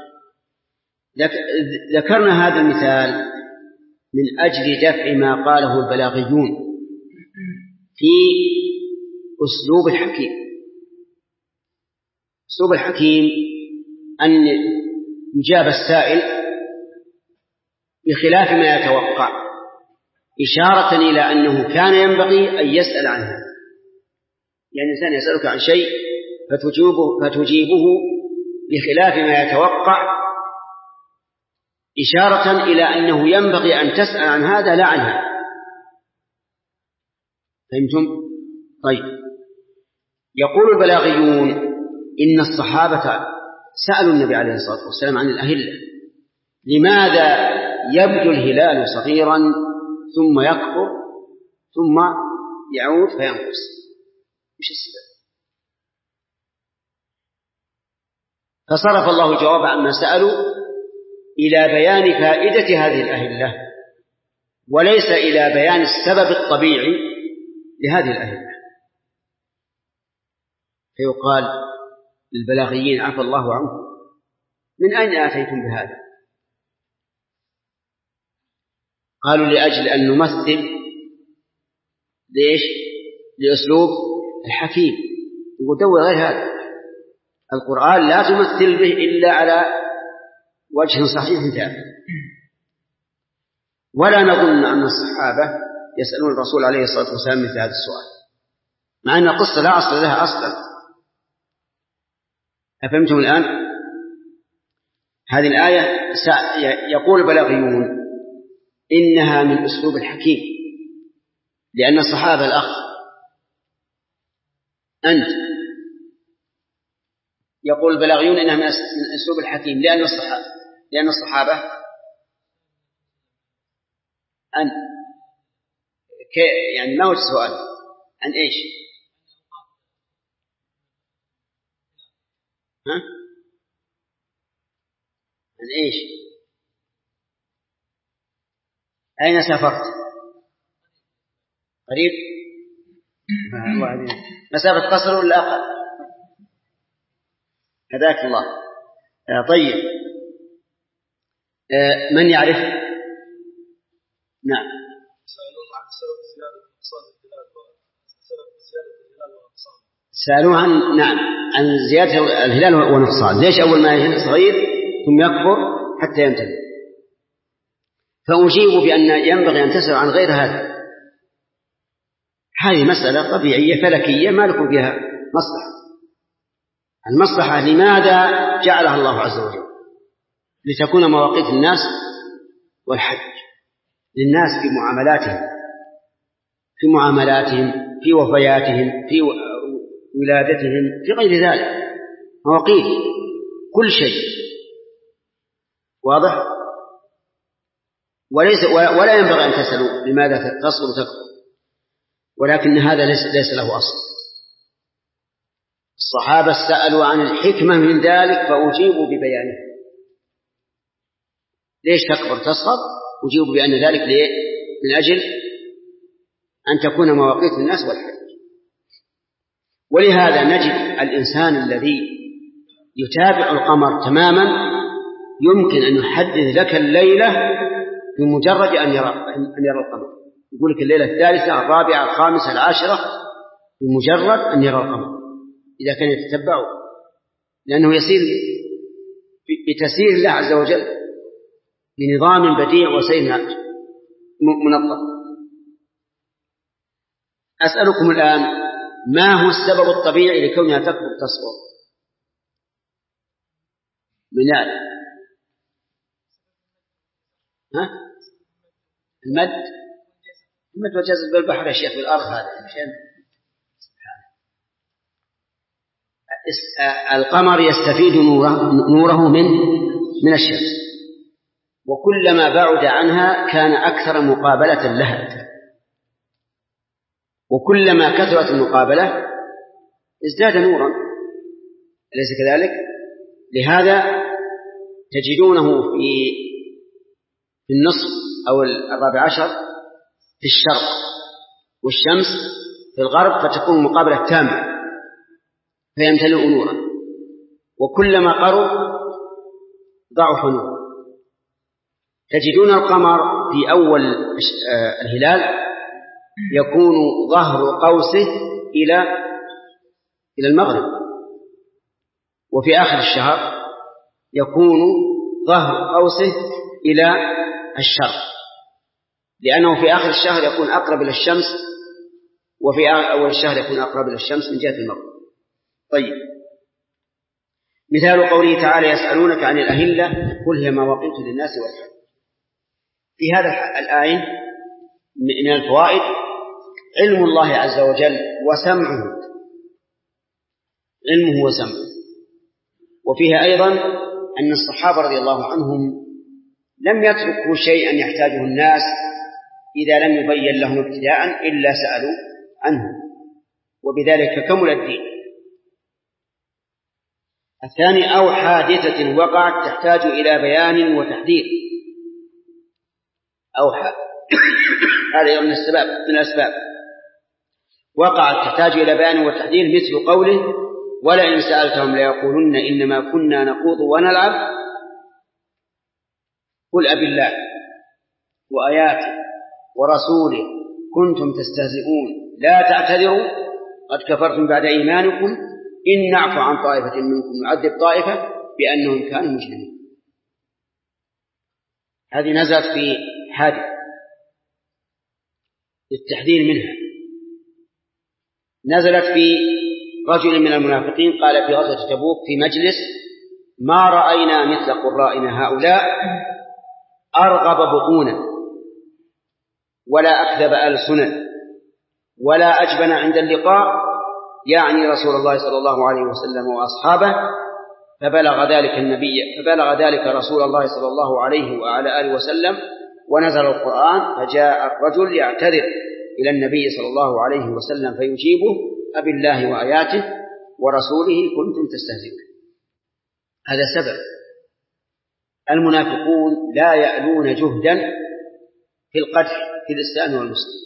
ذكرنا هذا المثال من أجل دفع ما قاله البلاغيون في أسلوب الحكيم. أسلوب الحكيم أن يجاب السائل بخلاف ما يتوقع، إشارة إلى أنه كان ينبغي أن يسأل عنها. يعني الإنسان يسألك عن شيء فتجيبه بخلاف ما يتوقع، إشارة إلى أنه ينبغي أن تسأل عن هذا لا عن هذا. فهمتم؟ طيب، يقول البلاغيون إن الصحابة سألوا النبي عليه الصلاة والسلام عن الأهلة: لماذا يبدو الهلال صغيرا ثم يكبر ثم يعود فينقص؟ مش السبب؟ فصرف الله الجواب عما سألوا إلى بيان فائدة هذه الأهلة، وليس إلى بيان السبب الطبيعي لهذه الأهلة. فيقال للبلاغيين: عفى الله عنكم، من أين آتيتم بهذا؟ قالوا: لأجل أن نمثل ليش؟ لأسلوب الحكيم. يقول: دور غير هذا، القرآن لا تمثل به إلا على وجه صحيح ثابت. ولا نظن أن الصحابة يسألون الرسول عليه الصلاة والسلام مثل هذا السؤال، مع أن القصة لا أصل لها أصلا. أفهمتم الآن؟ هذه الآية يقول البلاغيون إنها من أسلوب الحكيم، لأن الصحابة الأخ أنت، يقول البلاغيون إنها من أسلوب الحكيم لأن الصحابة أن يعني ما هو السؤال عن إيش؟ ها؟ عن إيش؟ أين سافرت؟ قريب؟ مسافة قصر ولا أقل؟ هداك الله. طيب، من يعرف؟ نعم. سألوه عن نعم عن زيادة الهلال ونقصان. ليش أول ما يهل صغير ثم يكبر حتى ينتهي؟ فأجيب بأن ينبغي أن تسأل عن غير هذا. هذه مسألة طبيعية فلكية ما لكم فيها مصلحة. المصلحة لماذا جعلها الله عز وجل؟ لتكون مواقيت الناس والحج للناس في معاملاتهم في وفياتهم في ولادتهم في غير ذلك، مواقيت كل شيء واضح. ولا ينبغي أن تسألوا لماذا تصل وتكفر، ولكن هذا ليس له أصل. الصحابة سألوا عن الحكمة من ذلك فأجيبوا ببيانه. ليش تكبر تصغر؟ أجيبوا بأن ذلك من أجل أن تكون مواقيت الناس والحج. ولهذا نجد الإنسان الذي يتابع القمر تماما يمكن أن يحدد لك الليلة بمجرد أن يرى القمر، يقول لك الليلة الثالثة الرابعة الخامسة العاشرة بمجرد أن يرى القمر إذا كان يتتبعه، لأنه يسير بتسير الله عز وجل بنظام بديع وسير منظم. أسألكم الآن ما هو السبب الطبيعي لكونها تكبر تصغر؟ من يعني المد وجزء بالبحر يا شيخ بالأرض هذا القمر يستفيد نوره من الشمس، وكلما بعد عنها كان أكثر مقابلة لها، وكلما كثرت المقابلة ازداد نورا، أليس كذلك؟ لهذا تجدونه في النصف أو 14 في الشرق والشمس في الغرب، فتكون مقابلة تامة فيمتلئ نورا، وكلما قرب ضعف نور. تجدون القمر في أول الهلال يكون ظهر قوسه إلى المغرب، وفي آخر الشهر يكون ظهر قوسه إلى الشرق، لأنه في آخر الشهر يكون أقرب إلى الشمس، وفي أول الشهر يكون أقرب إلى الشمس من جهة المغرب. طيب، مثال قوله تعالى يسألونك عن الأهلة قل هي مواقيت للناس والحج. في هذا الآية من الفوائد علم الله عز وجل وسمعه، علمه وسمعه. وفيها أيضا أن الصحابة رضي الله عنهم لم يتركوا شيئا يحتاجه الناس إذا لم يبين لهم ابتداء إلا سألوا عنه، وبذلك كمل الدين. الثاني أو حادثة وقعت تحتاج إلى بيان وتحذير، أو هذا من الأسباب وقعت تحتاج إلى بيان وتحذير، مثل قوله ولئن سألتهم ليقولن إنما كنا نخوض ونلعب قل أبي الله وآياته ورسوله كنتم تستهزئون لا تعتذروا قد كفرتم بعد إيمانكم إن نعفو عن طائفة منكم نعذب طائفة بأنهم كانوا مجرمين. هذه نزلت في حادث للتحذير منها. نزلت في رجل من المنافقين قال في غزوة تبوك في مجلس ما رأينا مثل قرائنا هؤلاء أرغب بطونا ولا أكذب ألسنا ولا أجبن عند اللقاء، يعني رسول الله صلى الله عليه وسلم وأصحابه. فبلغ ذلك رسول الله صلى الله عليه وعلى آله وسلم ونزل القرآن، فجاء الرجل يعتذر إلى النبي صلى الله عليه وسلم فيجيبه أبي الله وآياته ورسوله كنتم تستهزئون. هذا سبب. المنافقون لا يألون جهدا في القدح في الإسلام والمسلمين،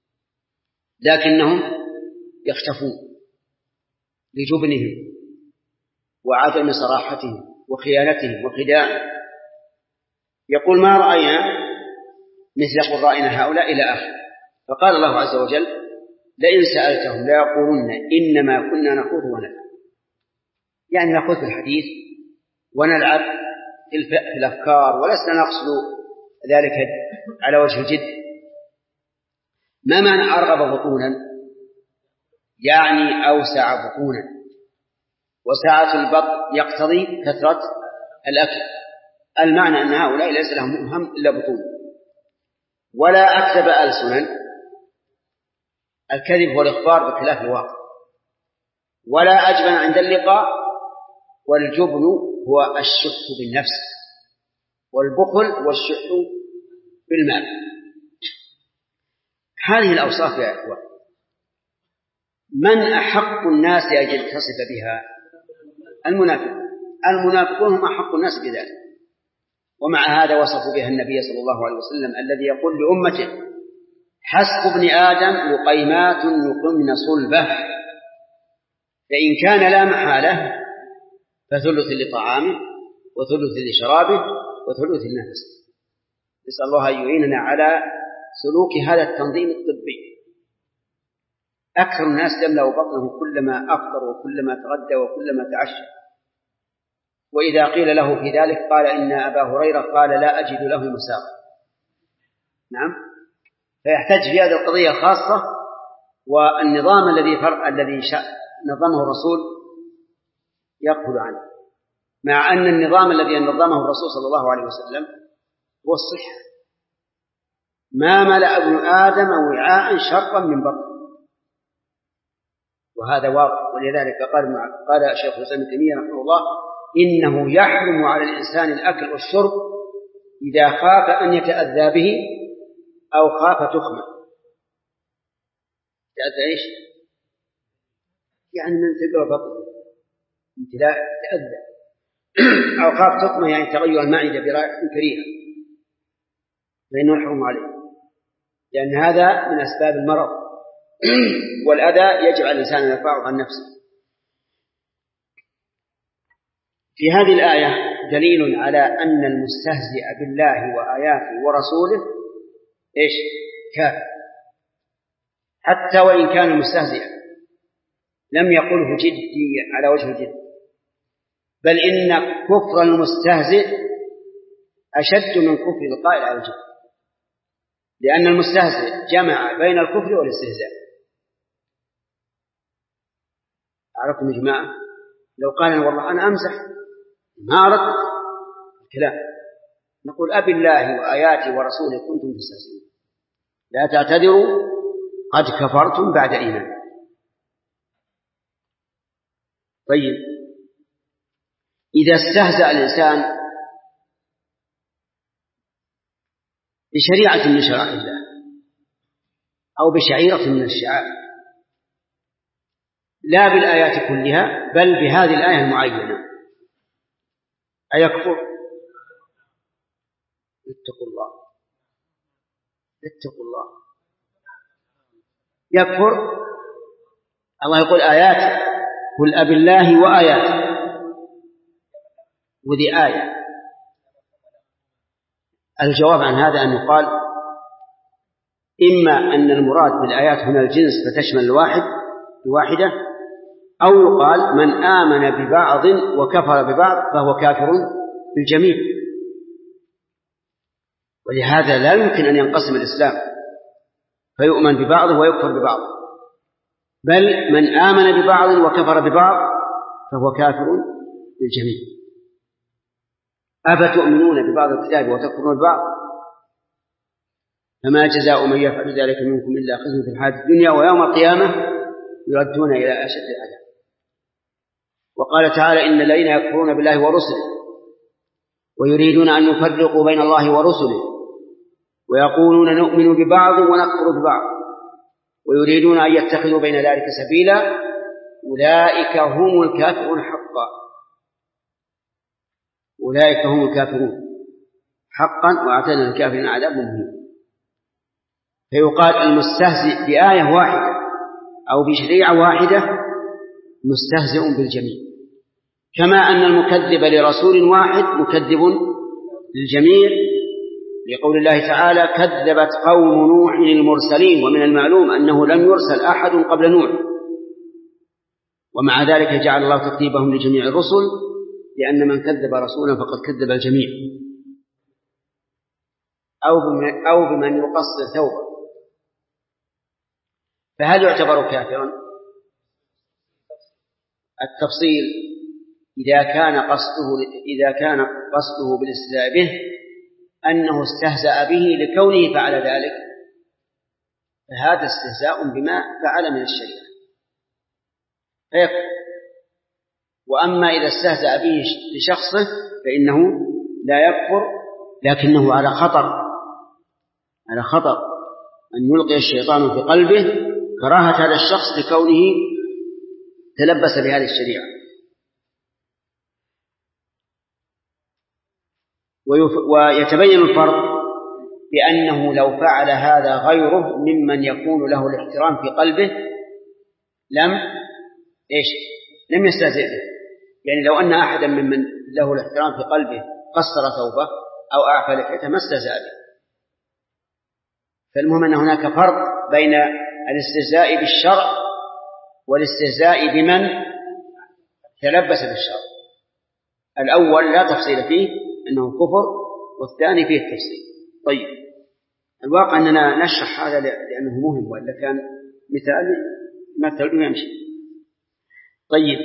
لكنهم يختفون لجبنهم وعدم صراحتهم وخيانتهم وخداعهم. يقول ما رأينا مثل قرائنا هؤلاء إلى آخر. فقال الله عز وجل لئن سألتهم ليقولن إنما كنا نخوض ونلعب، يعني نخوض في الحديث ونلعب في الأفكار، ولسنا نقصد ذلك على وجه الجد. ما معنى أرغب بطونا؟ يعني أوسع بطونا، وسعة البطن يقتضي كثرة الأكل. المعنى أن هؤلاء ليس لهم هم إلا بطون. ولا أكذب ألسنا، الكذب هو الإخبار بخلاف الواقع. ولا أجبن عند اللقاء، والجبن هو الشح بالنفس، والبخل والشح بالمال. هذه الأوصاف يا إخوة من أحق الناس أن يتصف بها؟ المنافقون هم أحق الناس بذلك. ومع هذا وصفوا بها النبي صلى الله عليه وسلم الذي يقول لأمته: حسب ابن آدم لقيمات يقمن صلبه، فإن كان لا محالة فثلث لطعامه وثلث لشرابه وثلث لنفسه. نسأل الله أن يعيننا على سلوك هذا التنظيم الطبي. أكثر الناس يملأ بطنه كلما أفطر وكلما تغدى وكلما تعشى، وإذا قيل له في ذلك قال إن أبا هريرة قال لا أجد له مساغ. نعم، فيحتاج في هذه القضية خاصة. والنظام الذي نظمه الرسول يقبل عنه، مع أن النظام الذي نظمه الرسول صلى الله عليه وسلم هو الصحة. ما ملأ ابن آدم وعاء شرا من بطن، وهذا واقع. ولذلك قال شيخ الإسلام ابن تيمية رحمه الله: إنه يحرم على الإنسان الأكل والشرب إذا خاف أن يتأذى به أو خاف تخمة. تأذى إيش؟ يعني من تقرأ بطنه امتلاء تأذى، أو خاف تخمة يعني تغير المعدة برائحة كريهة، فإنه يحرم عليه، لأن هذا من أسباب المرض. والأذى يجعل الإنسان يرفعه عن نفسه. في هذه الآية دليل على أن المستهزئ بالله وآياته ورسوله إيش؟ كافر، حتى وإن كان مستهزئا لم يقله جدي على وجه الجد، بل إن كفر المستهزئ أشد من كفر القائل على الجد، لأن المستهزئ جمع بين الكفر والاستهزاء. عرفتم يا جماعة؟ لو قال والله أنا أمزح ما أردت الكلام، نقول أبي الله وآياته ورسوله كنتم تستهزئون، لا تعتذروا قد كفرتم بعد إيمان. طيب، إذا استهزأ الإنسان بشريعة من شرائع الله أو بشعيرة من الشعائر، لا بالآيات كلها بل بهذه الآية المعينة، أيكفر؟ اتقوا الله، اتقوا الله، يكفر. الله يقول آيات، قل أبي الله وآياته، وذي آية. الجواب عن هذا أن يقال إما أن المراد بالآيات هنا الجنس فتشمل الواحد بواحدة، أو يقال من آمن ببعض وكفر ببعض فهو كافر بالجميع. ولهذا لا يمكن أن ينقسم الإسلام فيؤمن ببعض ويكفر ببعض، بل من آمن ببعض وكفر ببعض فهو كافر بالجميع. أفتؤمنون ببعض الكتاب وتكفرون ببعض؟ فما جزاء من يفعل ذلك منكم إلا خزي في الحياة الدنيا ويوم القيامة يردون إلى أشد العذاب. وقال تعالى: إن الذين يكفرون بالله ورسله ويريدون أن يفرقوا بين الله ورسله ويقولون نؤمن ببعض ونكفر ببعض ويريدون أن يتخذوا بين ذلك سبيلا أولئك هم الكافرون حقا. أولئك هم الكافرون حقا وأعتدنا للكافرين عذابا مهينا. فيقال المستهزئ بآية واحدة أو بشريعة واحدة مستهزئ بالجميع، كما أن المكذب لرسول واحد مكذب للجميع، لقول الله تعالى: كذبت قوم نوح المرسلين، ومن المعلوم أنه لم يرسل أحد قبل نوح، ومع ذلك جعل الله تكذيبهم لجميع الرسل، لأن من كذب رسولا فقد كذب الجميع. أو بمن يقصر ثوبه، فهل يعتبر كافرا؟ التفصيل إذا كان قصده بالاستهزاء به أنه استهزأ به لكونه فعل ذلك، فهذا استهزاء بما فعل من الشريعة فيكفر. وأما إذا استهزأ به لشخصه فإنه لا يكفر، لكنه على خطر أن يلقي الشيطان في قلبه كراهة هذا الشخص لكونه تلبس بهذه الشريعة. ويتبين الفرق بأنه لو فعل هذا غيره ممن يكون له الاحترام في قلبه لم يستهزئ به. يعني لو أن أحدا ممن له الاحترام في قلبه قصر ثوبه أو أعفى لحيته ما استهزأ به. فالمهم أن هناك فرق بين الاستهزاء بالشرع والاستهزاء بمن تلبس بالشرع. الأول لا تفصيل فيه أنه كفر، والثاني فيه التفصيل. طيب، الواقع أننا نشرح هذا لأنه مهم، وإلا كان مثل يمشي. طيب،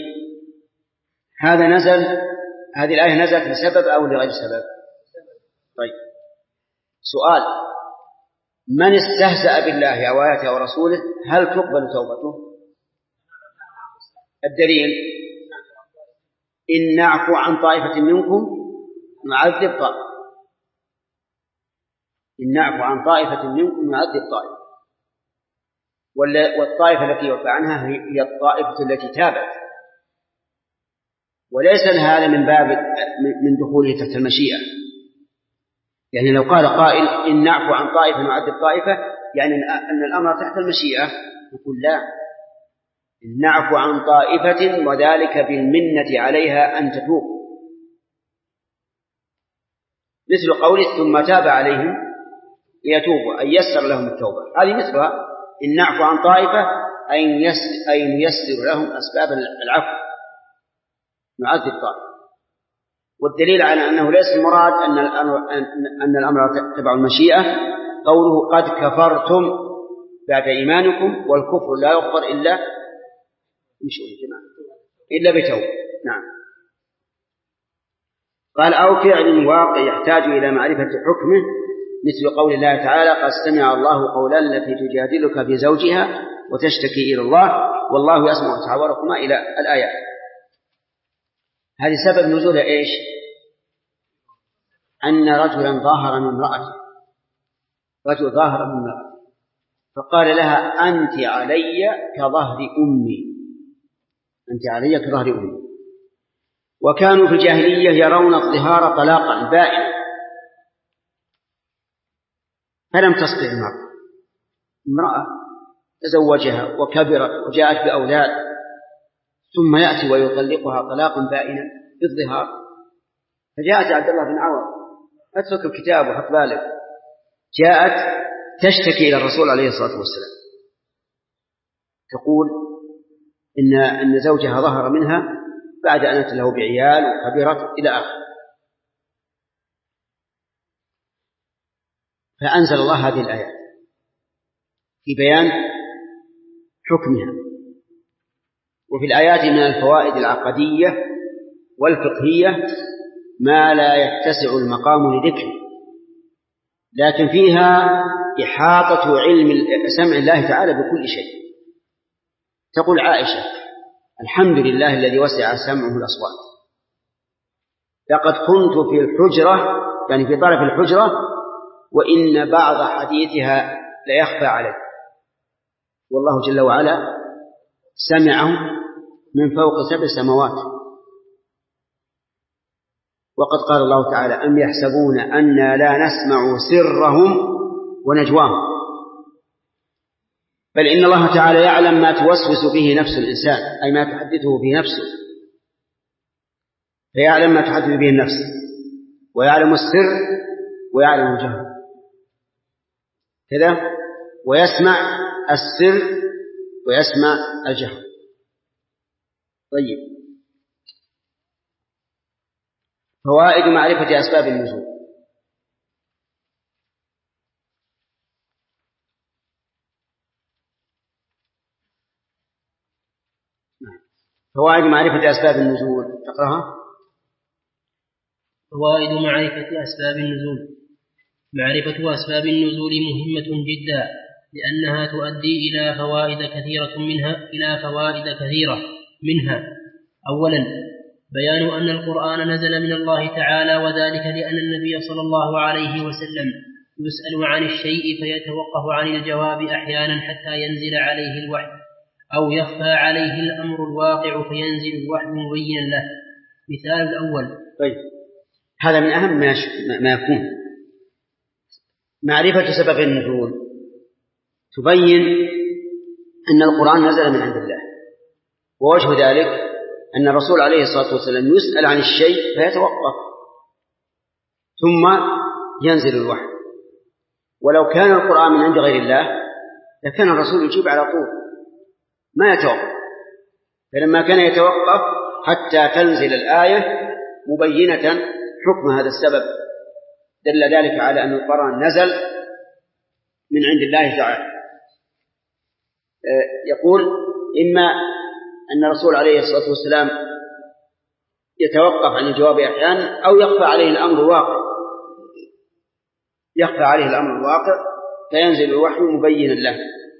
هذه الآية نزلت لسبب أو لغير سبب؟ طيب، سؤال: من استهزأ بالله أو آياته ورسوله هل تقبل توبته؟ الدليل: إن نعفو عن طائفة منكم نعذب طائفة. إن نعفو عن طائفة منكم نعذب طائفة. والطائفة التي يعفى عنها هي الطائفة التي تابت، وليس هذا من دخوله تحت المشيئة. يعني لو قال قائل إن نعفو عن طائفة نعذب طائفة، يعني أن الأمر تحت المشيئة، نقول لا، إن نعفو عن طائفة وذلك بالمنة عليها أن تتوب، مثل قوله ثم تاب عليهم ليتوبوا أن يسر لهم التوبة. هذه مثلها، إن نعفو عن طائفة أي نيسر لهم أسباب العفو، نعذب طائفة. والدليل على أنه ليس المراد أن الأمر تبع المشيئة قوله قد كفرتم بعد إيمانكم، والكفر لا يغفر إلا بتوبة. نعم. قال: أو فعل واقع يحتاج إلى معرفة حكمه، مثل قول الله تعالى: قد سمع الله قولا التي تجادلك في زوجها وتشتكي إلى الله والله يسمع تحاوركما إلى الآيات. هذه سبب نزول إيش؟ أن رجلا ظاهر من امرأته، رجل ظاهر من امرأته، فقال لها: أنت علي كظهر أمي، أنت علي كظهر أمي. وكانوا في الجاهلية يرون الظهار طلاقا بائنا، فلم تستطع امرأة تزوجها وكبرت وجاءت بأولاد ثم يأتي ويطلقها طلاقا بائنا بالظهار، فجاءت عبد الله بن عوض: اترك الكتاب وحط بالك. جاءت تشتكي إلى الرسول عليه الصلاة والسلام، تقول إن زوجها ظهر منها بعد أن أتت له بعيال وكبرت إلى آخره. فأنزل الله هذه الآيات في بيان حكمها. وفي الآيات من الفوائد العقدية والفقهية ما لا يتسع المقام لذكره، لكن فيها إحاطة علم سمع الله تعالى بكل شيء. تقول عائشة: الحمد لله الذي وسع سمعه الأصوات، لقد كنت في الحجرة، يعني في طرف الحجرة، وإن بعض حديثها ليخفى عليه، والله جل وعلا سمعه من فوق 7 سماوات. وقد قال الله تعالى: أم يحسبون أنا لا نسمع سرهم ونجواهم، بل إن الله تعالى يعلم ما توسوس به نفس الإنسان، أي ما تحدثه به نفسه، فيعلم ما تحدث به النفس، ويعلم السر ويعلم الجهر كذا، ويسمع السر ويسمع الجهر. طيب، فوائد معرفة أسباب النزول. فوائد معرفة أسباب النزول تقرأها. فوائد معرفة أسباب النزول. معرفة أسباب النزول مهمة جدا، لأنها تؤدي إلى فوائد كثيرة منها. أولا، بيان أن القرآن نزل من الله تعالى، وذلك لأن النبي صلى الله عليه وسلم يسأل عن الشيء فيتوقف عن الجواب أحيانا حتى ينزل عليه الوحي، أو يخفى عليه الأمر الواقع فينزل الوحي مبينا له. مثال الأول. طيب، هذا من أهم ما يكون. معرفة سبب النزول تبين أن القرآن نزل من عند الله، ووجه ذلك أن الرسول عليه الصلاة والسلام يسأل عن الشيء فيتوقف ثم ينزل الوحي. ولو كان القرآن من عند غير الله لكان الرسول يجيب على طول ما يتوقف، فلما كان يتوقف حتى تنزل الآية مبينة حكم هذا السبب دل ذلك على أن القرآن نزل من عند الله تعالى. يقول إما أن الرسول عليه الصلاة والسلام يتوقف عن الجواب أحيانا، أو يخفى عليه الأمر الواقع فينزل الوحي مبينا له.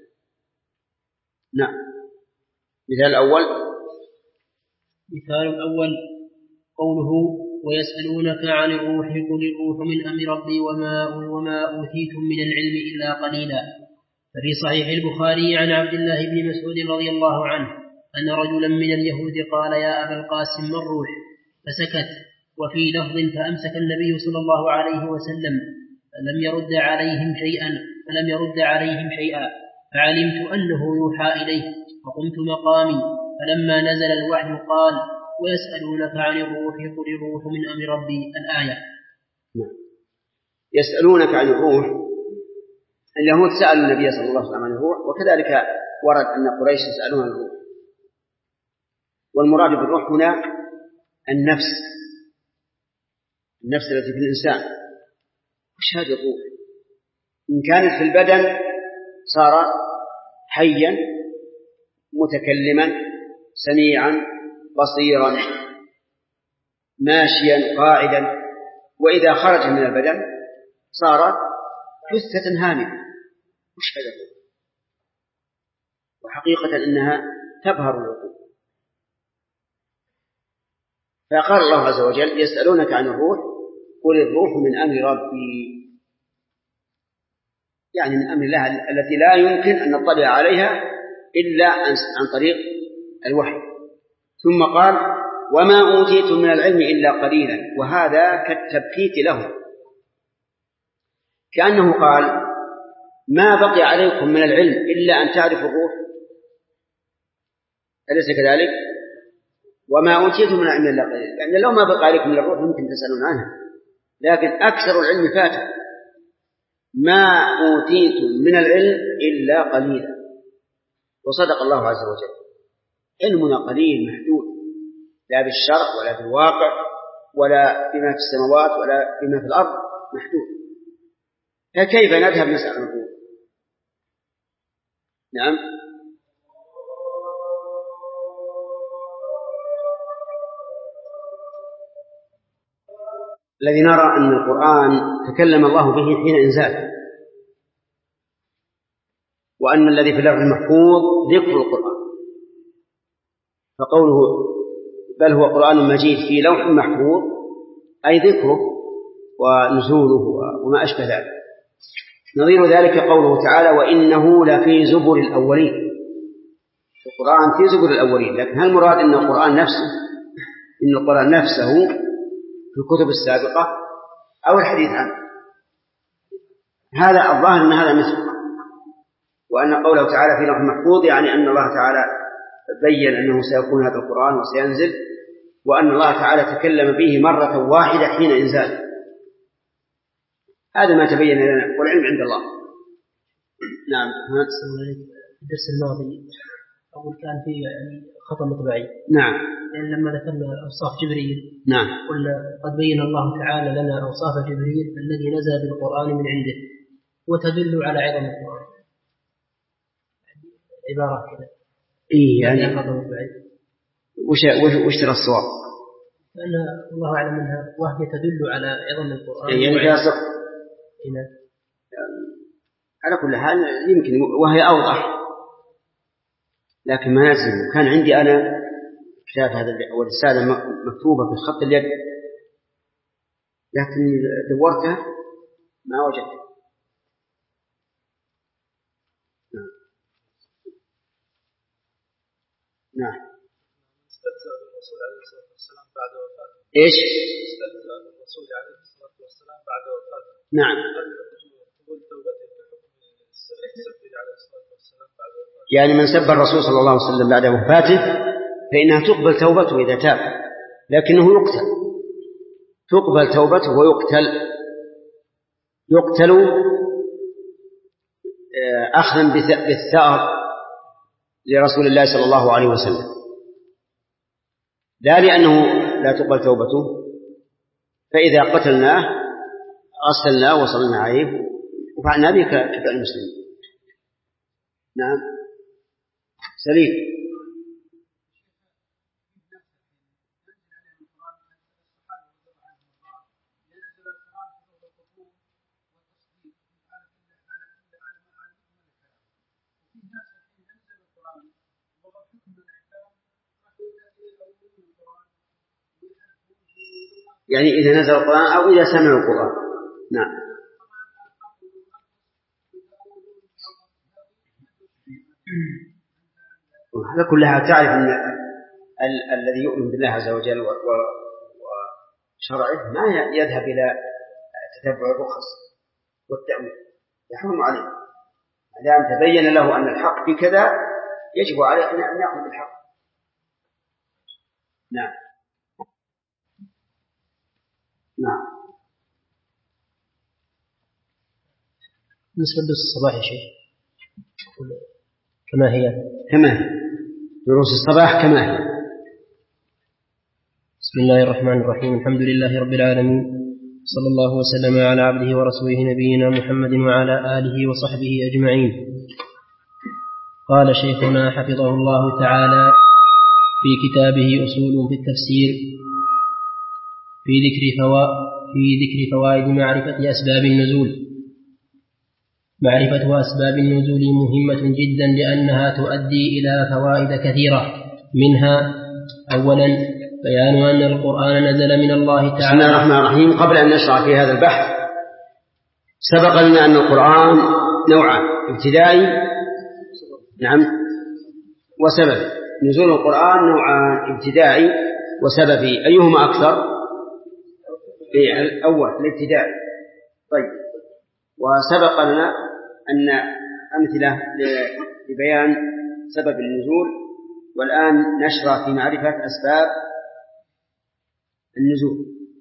نعم. مثال الأول قوله ويسألونك عن الروح قل الروح من أمر ربي وما أوتيتم من العلم إلا قليلا. ففي صحيح البخاري عن عبد الله بن مسعود رضي الله عنه أن رجلا من اليهود قال يا أبا القاسم ما الروح؟ فسكت. وفي لفظ فأمسك النبي صلى الله عليه وسلم فلم يرد عليهم شيئا فعلمت أنه يوحى إليه فقمت مقامي، فلما نزل الوحي قال ويسألونك عن الروح قل الروح من أمر ربي الآية. يسألونك عن الروح، اليهود سألوا النبي صلى الله عليه وسلم عن الروح، وكذلك ورد أن قريش يسألون عن الروح. والمراد بالروح هنا النفس التي في الإنسان. وش هذه الروح؟ إن كانت في البدن صار حيا متكلما سميعا بصيرا ماشيا قاعدا، وإذا خرج من البدن صار جثة هامدة. وش هذا الروح؟ وحقيقة إنها تبهر العقول. فقال الله عز وجل يسألونك عن الروح قل الروح من أمر ربي، يعني من أمر الله التي لا يمكن أن نطلع عليها إلا عن طريق الوحي. ثم قال وما أوتيتم من العلم إلا قليلا، وهذا كالتبكيت له، كأنه قال ما بقي عليكم من العلم إلا أن تعرفوا الروح، أليس كذلك؟ وما أوتيتم من العلم إلا قليلا، يعني لو ما بقي عليكم من الروح ممكن تسألون عنها، لكن أكثر العلم فاتح. ما أوتيتم من العلم إلا قليلا. وصدق الله عز وجل، علمنا قليل محدود، لا بالشرع ولا بالواقع ولا بما في السماوات ولا بما في الأرض، محدود. فكيف نذهب نسأل عن الروح؟ نعم. الذي نرى أن القرآن تكلم الله به حين إنزاله، وأن الذي في اللوح المحفوظ ذكر القرآن، فقوله بل هو قرآن مجيد في لوح محفوظ أي ذكره ونزوله وما أشبه ذلك. نظير ذلك قوله تعالى وإنه لفي زبر الأولين. القرآن في زبر الأولين، لكن هل المراد أن القرآن نفسه في الكتب السابقة أو الحديث عنه؟ هذا الظاهر أن هذا مثل، وأن قوله تعالى في لوح محفوظ يعني أن الله تعالى بين أنه سيكون هذا القرآن وسينزل، وأن الله تعالى تكلم به مرة واحدة حين إنزاله. هذا ما تبين لنا، والعلم عند الله. نعم. في الدرس الماضي أول كان في خطأ مطبعي. نعم. يعني لما ذكرنا أوصاف جبريل. نعم. قلنا قد بين الله تعالى لنا أوصاف جبريل الذي نزل بالقرآن من عنده، وتدل على عظم القرآن. عبارة كذا. يعني وش ترى الصواب؟ لأن الله أعلم أنها وهي تدل على عظم القرآن يعني فيها صدق. على كل حال يمكن وهي أوضح، لكن ما يلزم. كان عندي أنا كتاب هذا والرسالة مكتوبة بخط اليد، لكن دورتها ما وجدتها. نعم. استجزأ بالرسول عليه الصلاة والسلام بعد وفاته. إيش؟ استجزأ بالرسول عليه الصلاة والسلام بعد وفاته. نعم. قبول توبته بحكم السب عليه الصلاة والسلام بعد وفاته. يعني من سب الرسول صلى الله عليه وسلم بعد وفاته فإنها تقبل توبته إذا تاب، لكنه يقتل. تقبل توبته ويقتل، أخذا بالثأر لرسول الله صلى الله عليه وسلم، لا لأنه لا تقبل توبته. فإذا قتلناه أرسلناه وصلنا عليه وفعلنا به كفعل المسلمين. نعم. سليم. يعني إذا نزل القرآن أو إذا سمعوا القرآن. نعم. على كل حال تعرف أن الذي يؤمن بالله عز وجل وشرعه ما يذهب إلى تتبع الرخص والتأويل، يحرم عليه. ما دام تبين له أن الحق في كذا يجب عليه أن يأخذ بالحق. نعم. نعم. بالنسبة لدروس الصباح يا شيخ كما هي دروس الصباح كما هي. بسم الله الرحمن الرحيم. الحمد لله رب العالمين، صلى الله وسلم على عبده ورسوله نبينا محمد وعلى آله وصحبه أجمعين. قال شيخنا حفظه الله تعالى في كتابه أصول في التفسير في ذكر فوائد معرفة أسباب النزول. معرفة أسباب النزول مهمة جدا لأنها تؤدي إلى فوائد كثيرة، منها أولا بيان أن القرآن نزل من الله تعالى. بسم الله الرحمن الرحيم. قبل أن نشرع في هذا البحث سبق لنا أن القرآن نوعان: ابتدائي نعم وسببي. نزول القرآن نوعان: ابتدائي وسببي. أيهما أكثر؟ الأول الابتدائي. طيب، وسبق لنا أن أمثلة لبيان سبب النزول، والآن نشرع في معرفة أسباب النزول.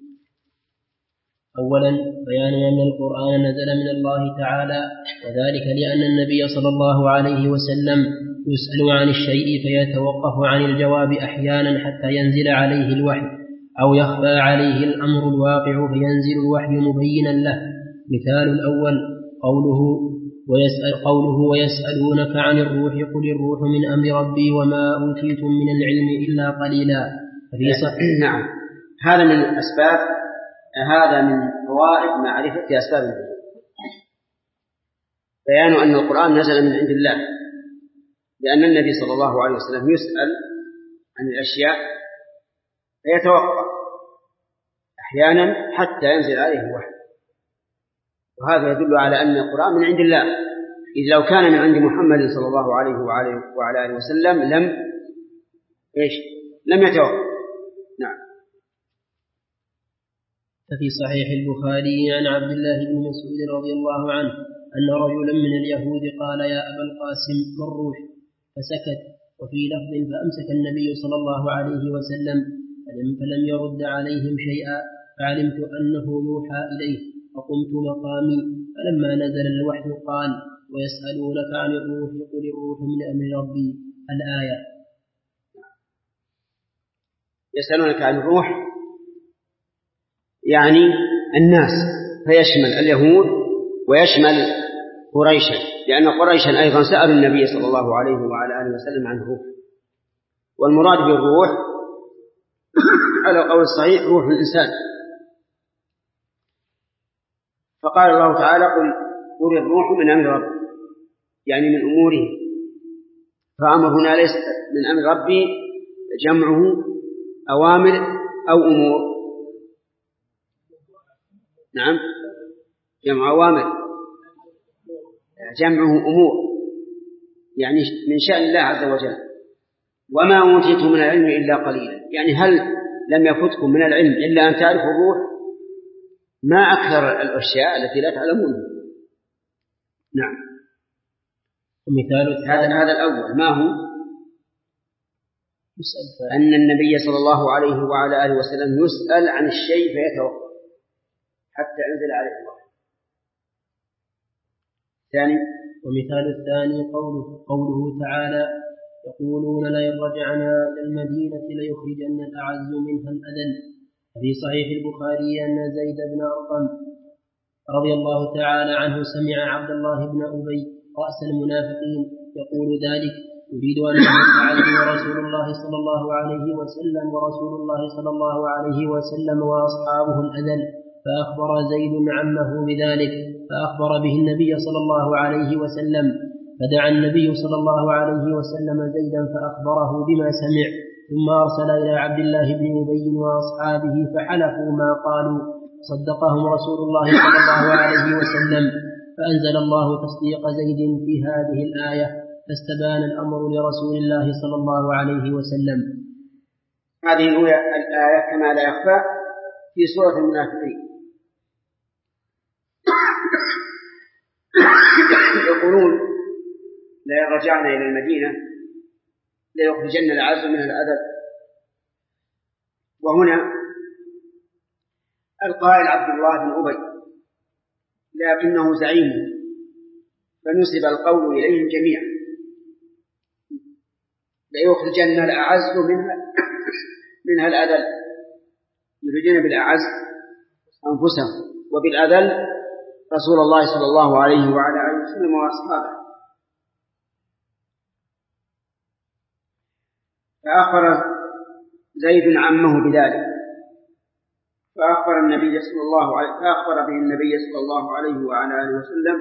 أولا بيان أن القرآن نزل من الله تعالى، وذلك لأن النبي صلى الله عليه وسلم يسأل عن الشيء فيتوقف عن الجواب أحيانا حتى ينزل عليه الوحي، أو يخفى عليه الأمر الواقع فينزل الوحي مبينا له. مثال الأول قوله ويسألونك عن الروح قل الروح من أمر ربي وما أوتيتم من العلم إلا قليلا. نعم، هذا من أسباب، هذا من فوائد معرفة أسباب النزول. بيان أن القرآن نزل من عند الله، لأن النبي صلى الله عليه وسلم يسأل عن الأشياء فيتوقف أحيانا حتى ينزل عليه الوحي، وهذا يدل على أن القرآن من عند الله. إذ لو كان من عند محمد صلى الله عليه وعلى آله وسلم لم يتوقف. نعم. ففي صحيح البخاري عن عبد الله بن مسعود رضي الله عنه أن رجلا من اليهود قال يا أبا القاسم ما الروح؟ فسكت. وفي لفظ فأمسك النبي صلى الله عليه وسلم فلم يرد عليهم شيئا، فعلمت أنه يوحى إليه فقمت مقامي. فلما نزل الوحي قال ويسألونك عن الروح قل الروح من أمر ربي، الآية. يسألونك عن الروح يعني الناس، فيشمل اليهود ويشمل قريشا، لأن قريشا أيضا سألوا النبي صلى الله عليه وعلى آله وسلم عن الروح، والمراد بالروح على القول الصحيح روح الإنسان. فقال الله تعالى قل الروح من أمر ربي، يعني من أموره، فأمر هنا ليس من أمر ربي جمعه أوامر أو أمور. نعم، جمع أوامر، جمعه أمور، يعني من شأن الله عز وجل. وما أوتيتم من العلم إلا قليلا، يعني هل لم يفتكم من العلم إلا أن تعرفوا الروح؟ ما أكثر الأشياء التي لا تعلمونها. نعم. ومثال هذا الأول ما هو؟ أن النبي صلى الله عليه وعلى آله وسلم يسأل عن الشيء فيتوقف حتى أنزل عليه الوحي. ثاني. ومثال الثاني قوله تعالى: يقولون لئن رجعنا إلى المدينة ليخرجن الأعز منها الأذل. في صحيح البخاري أن زيد بن أرقم رضي الله تعالى عنه سمع عبد الله بن أبي رأس المنافقين يقول ذلك، يريد أن يتعز ورسول الله صلى الله عليه وسلم ورسول الله صلى الله عليه وسلم وأصحابه الأذل. فأخبر زيد عمه بذلك، فأخبر به النبي صلى الله عليه وسلم، فدعا النبي صلى الله عليه وسلم زيدا فأخبره بما سمع، ثم أرسل إلى عبد الله بن أبي وأصحابه فحلفوا ما قالوا، صدقهم رسول الله صلى الله عليه وسلم، فأنزل الله تصديق زيد في هذه الآية، فاستبان الأمر لرسول الله صلى الله عليه وسلم. هذه الآية كما لا يخفى في سورة المنافقين. يقولون لئن رجعنا إلى المدينة ليخرجن الأعز من الأذل. وهنا القائل عبد الله بن أبي لكنه زعيمه، فنسب القول إليهم جميعا. ليخرجن الأعز منها الأذل، يخرجن بالأعز أنفسهم، وبالأذل رسول الله صلى الله عليه وعلى آله وسلم وأصحابه. فأخبر زيد عمه بذلك، فأخبر به النبي صلى الله عليه وعلى آله وسلم،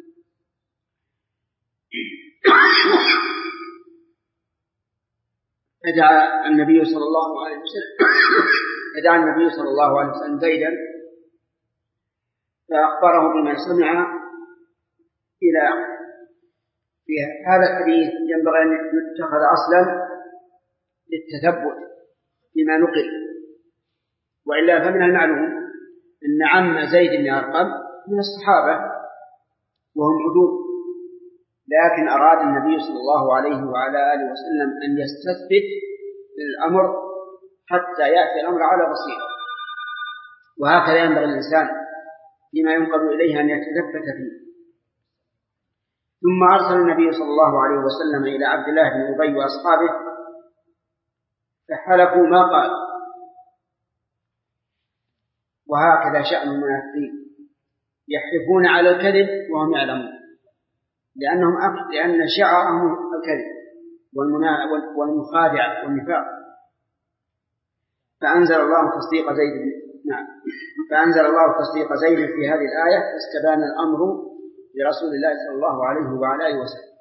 فدعا النبي صلى الله عليه وسلم زيدا فأخبره بما سمع إلى في هذا الحديث. ينبغي أن يتخذ أصلا للتثبت بما نقل، وإلا فمن المعلوم أن عم زيد بن أرقم من الصحابة وهم عدول، لكن أراد النبي صلى الله عليه وعلى آله وسلم أن يستثبت الأمر حتى يأتي الأمر على بصيرة، وهكذا ينبغي الإنسان فيما ينقل إليه أن يتثبت فيه. ثم أرسل النبي صلى الله عليه وسلم إلى عبد الله بن أبي وأصحابه فحلفوا ما قال. وهكذا شأن المنافقين، يحلفون على الكذب وهم يعلمون، لأن شعارهم الكذب والمخادع والنفاق. فأنزل الله تصديق زيد في هذه الآية، فاستبان الأمر لرسول الله صلى الله عليه وعلى آله وسلم.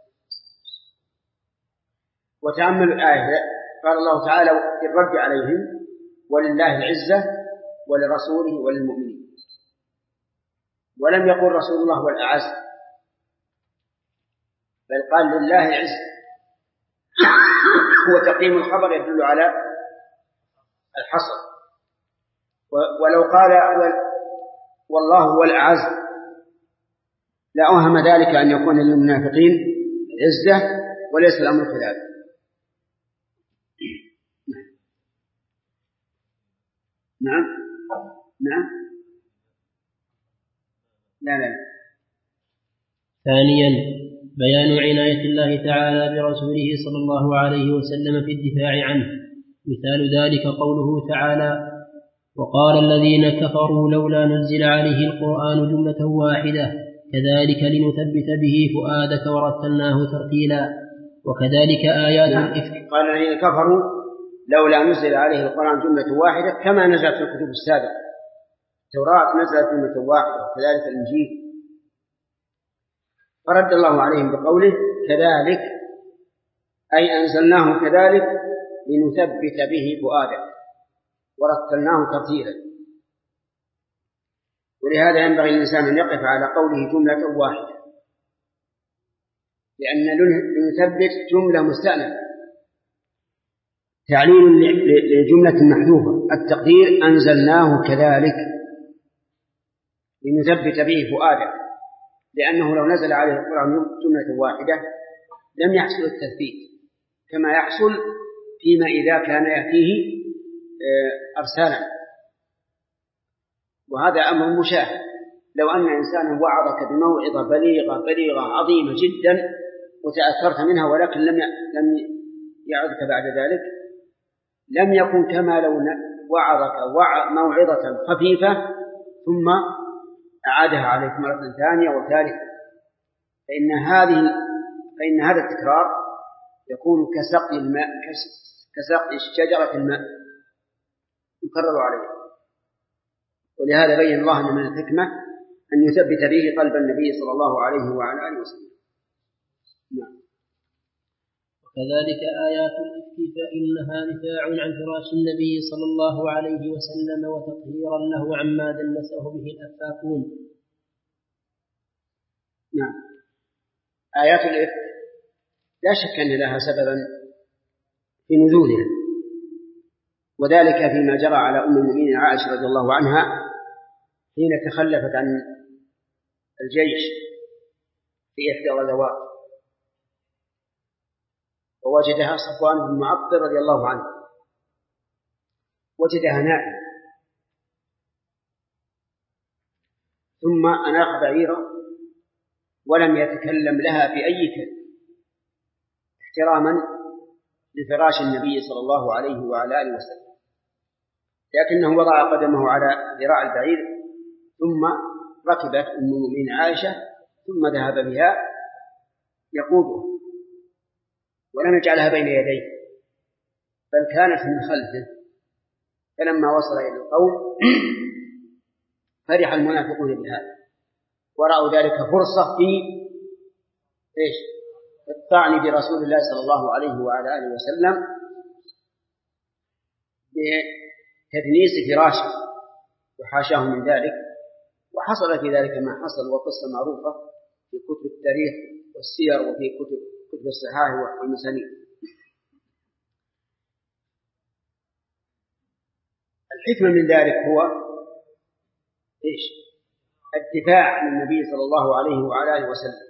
وتأملوا الآية، قال الله تعالى في الرد عليهم: ولله العزة ولرسوله وللمؤمنين. ولم يقل رسول الله والأعز، بل قال لله العزة. هو تقديم الخبر يدل على الحصر. ولو قال والله هو الأعز لأوهم ذلك أن يكون للمنافقين عزة، وليس الأمر كذلك. نعم. لا. ثانيا، بيان عناية الله تعالى برسوله صلى الله عليه وسلم في الدفاع عنه. مثال ذلك قوله تعالى: وقال الذين كفروا لولا نزل عليه القرآن جملة واحدة كذلك لنثبت به فؤادك ورتلناه ترتيلا. وكذلك آيات الإفك. قال الذين كفروا لولا نزل عليه القرآن جملة واحدة كما نزلت في الكتب السابقة. التوراة نزلت جملة واحدة وكذلك الإنجيل. فرد الله عليهم بقوله كذلك، أي أنزلناه كذلك لنثبت به فؤادك ورتلناه ترتيلا. ولهذا ينبغي الإنسان أن يقف على قوله جملة واحدة، لأن لنثبت جملة مستأنفة، تعليل لجملة محذوفة. التقدير أنزلناه كذلك لنثبت به فؤادك، لأنه لو نزل عليه القرآن جملة واحدة لم يحصل التثبيت كما يحصل فيما إذا كان يأتيه أرسالا، وهذا أمر مشاهد. لو أن إنسانا وعظك بموعظة بليغة عظيمة جدا وتأثرت منها ولكن لم يعظك بعد ذلك، لم يكن كما لو وعظك موعظة خفيفة ثم أعادها عليك مرة ثانية وثالثة. فإن هذا التكرار يكون كسقي الماء، كسقي شجرة الماء يكرر عليه. ولهذا بين الله أن من الحكمة أن يثبت به قلب النبي صلى الله عليه وعلى آله وسلم. نعم. وكذلك آيات الإفك فإنها دفاع عن فراش النبي صلى الله عليه وسلم وتطهيرا له عما دنسه به الأفاكون. نعم. آيات الإفك لا شك أن لها سببا في نزولها، وذلك فيما جرى على أم المؤمنين عائشة رضي الله عنها حين تخلفت عن الجيش في إحدى الغزوات ووجدها صفوان بن معطل رضي الله عنه، وجدها نائمة ثم أناخ بعيرا ولم يتكلم لها بأي كلمة احتراما لفراش النبي صلى الله عليه وعلى آله وسلم، لكنه وضع قدمه على ذراع البعير ثم ركبت أم المؤمنين عائشة ثم ذهب بها يقودها ولم يجعلها بين يديه بل كانت من خلفه. فلما وصل إلى القوم فرح المنافقون بهذا ورأوا ذلك فرصة في الطعن برسول الله صلى الله عليه وعلى آله وسلم بتدنيس فراشه وحاشاه من ذلك. وحصل في ذلك ما حصل، وقصة معروفة في كتب التاريخ والسير وفي كتب الصحاح والمسانيد. الحكمة من ذلك هو الدفاع عن النبي صلى الله عليه وعلى آله وسلم،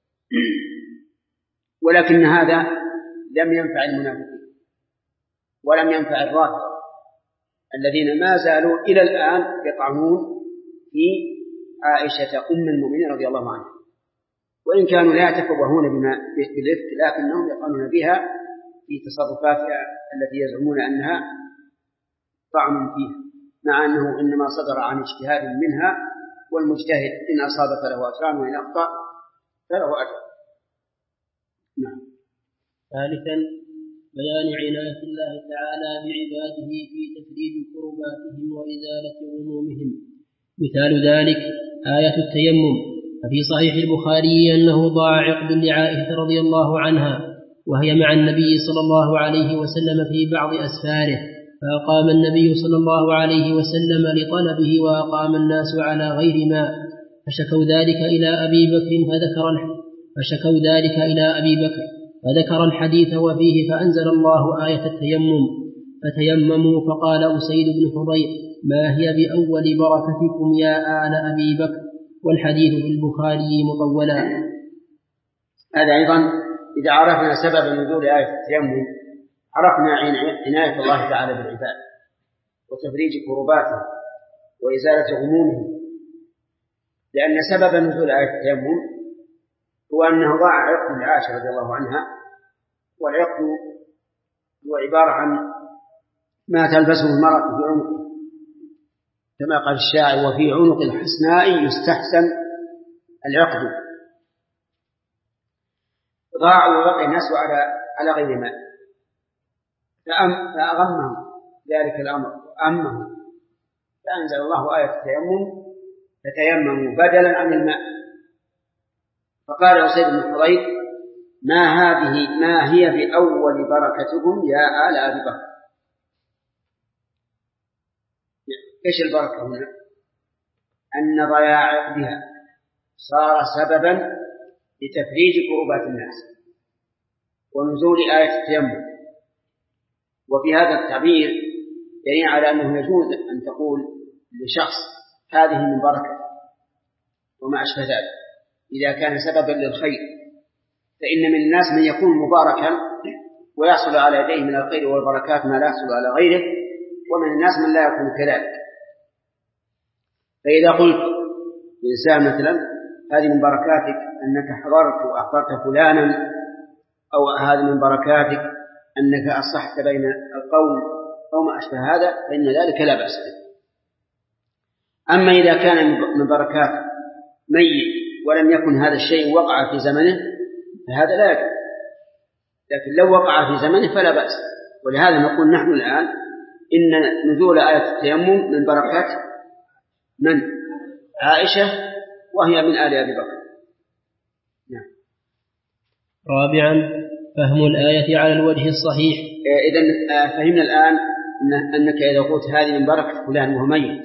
ولكن هذا لم ينفع المنافقين ولم ينفع الرافضة الذين ما زالوا إلى الآن يطعنون في عائشة أم المؤمنين رضي الله عنها، وإن كانوا لا يتفوهون بالإفك لكنهم يطعنون بها في تصرفاتها التي يزعمون أنها طعن فيها، مع أنه إنما صدر عن اجتهاد منها، والمجتهد إن أصاب فله أجران وإن أخطأ فله أجر. نعم. ثالثا بيان عناية الله تعالى بعباده في تفريج كرباتهم وإزالة غمومهم. مثال ذلك آية التيمم، ففي صحيح البخاري أنه ضاع عقد لعائشة رضي الله عنها وهي مع النبي صلى الله عليه وسلم في بعض أسفاره، فأقام النبي صلى الله عليه وسلم لطلبه وأقام الناس على غير ماء، فشكوا ذلك إلى أبي بكر فذكر الحديث وفيه فأنزل الله آية التيمم، فتيمموا. فقال أسيد بن حضير: ما هي بأول بركتكم يا آل أبي بكر؟ والحديث في البخاري مطولا. هذا أيضا إذا عرفنا سبب نزول آية التيمم عرفنا عناية الله تعالى بالعباد وتفريج كرباتهم وإزالة غمومهم، لأن سبب نزول آية التيمم هو أنه ضاع عقد لعائشة رضي الله عنها، والعقد هو عبارة عن ما تلبسه المرأة في عنقه، كما قال الشاعر: وفي عنق الحسناء يستحسن العقد. ضاعوا وبقي الناس على غير ماء، فأغمهم ذلك الأمر وأمهم، فأنزل الله آية التيمم فتيمموا بدلا عن الماء. فقال أسيد بن حضير: ما هي بأول بركتكم يا آل أبي بكر؟ إيش البركة هنا؟ أن ضياع بها صار سببا لتفريج كربات الناس ونزول آية التيمم. وفي هذا التعبير دليل على أنه يجوز أن تقول لشخص هذه من بركة وما أشبه ذلك إذا كان سببا للخير، فإن من الناس من يكون مباركا ويحصل على يديه من الخير والبركات ما لا يحصل على غيره، ومن الناس من لا يكون كذلك. فإذا قلت لإنسان مثلا هذه من بركاتك أنك حضرت وأخبرت فلانا، أو هذه من بركاتك أنك أصحت بين القوم أو ما أشبه هذا، فإن ذلك لا بأس به. أما إذا كان من بركات ميت ولم يكن هذا الشيء وقع في زمنه فهذا لا يجوز، لكن لو وقع في زمنه فلا بأس. ولهذا نقول نحن الآن إن نزول آية التيمم من بركات من؟ عائشة، وهي من آل أبي بكر. نعم. رابعا فهم الآية على الوجه الصحيح. إذن فهمنا الآن أنك إذا قلت هذه من بركة فلان وهو ميت،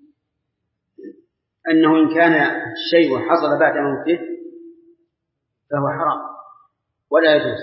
أنه إن كان الشيء حصل بعد موته فهو حرام ولا يجوز،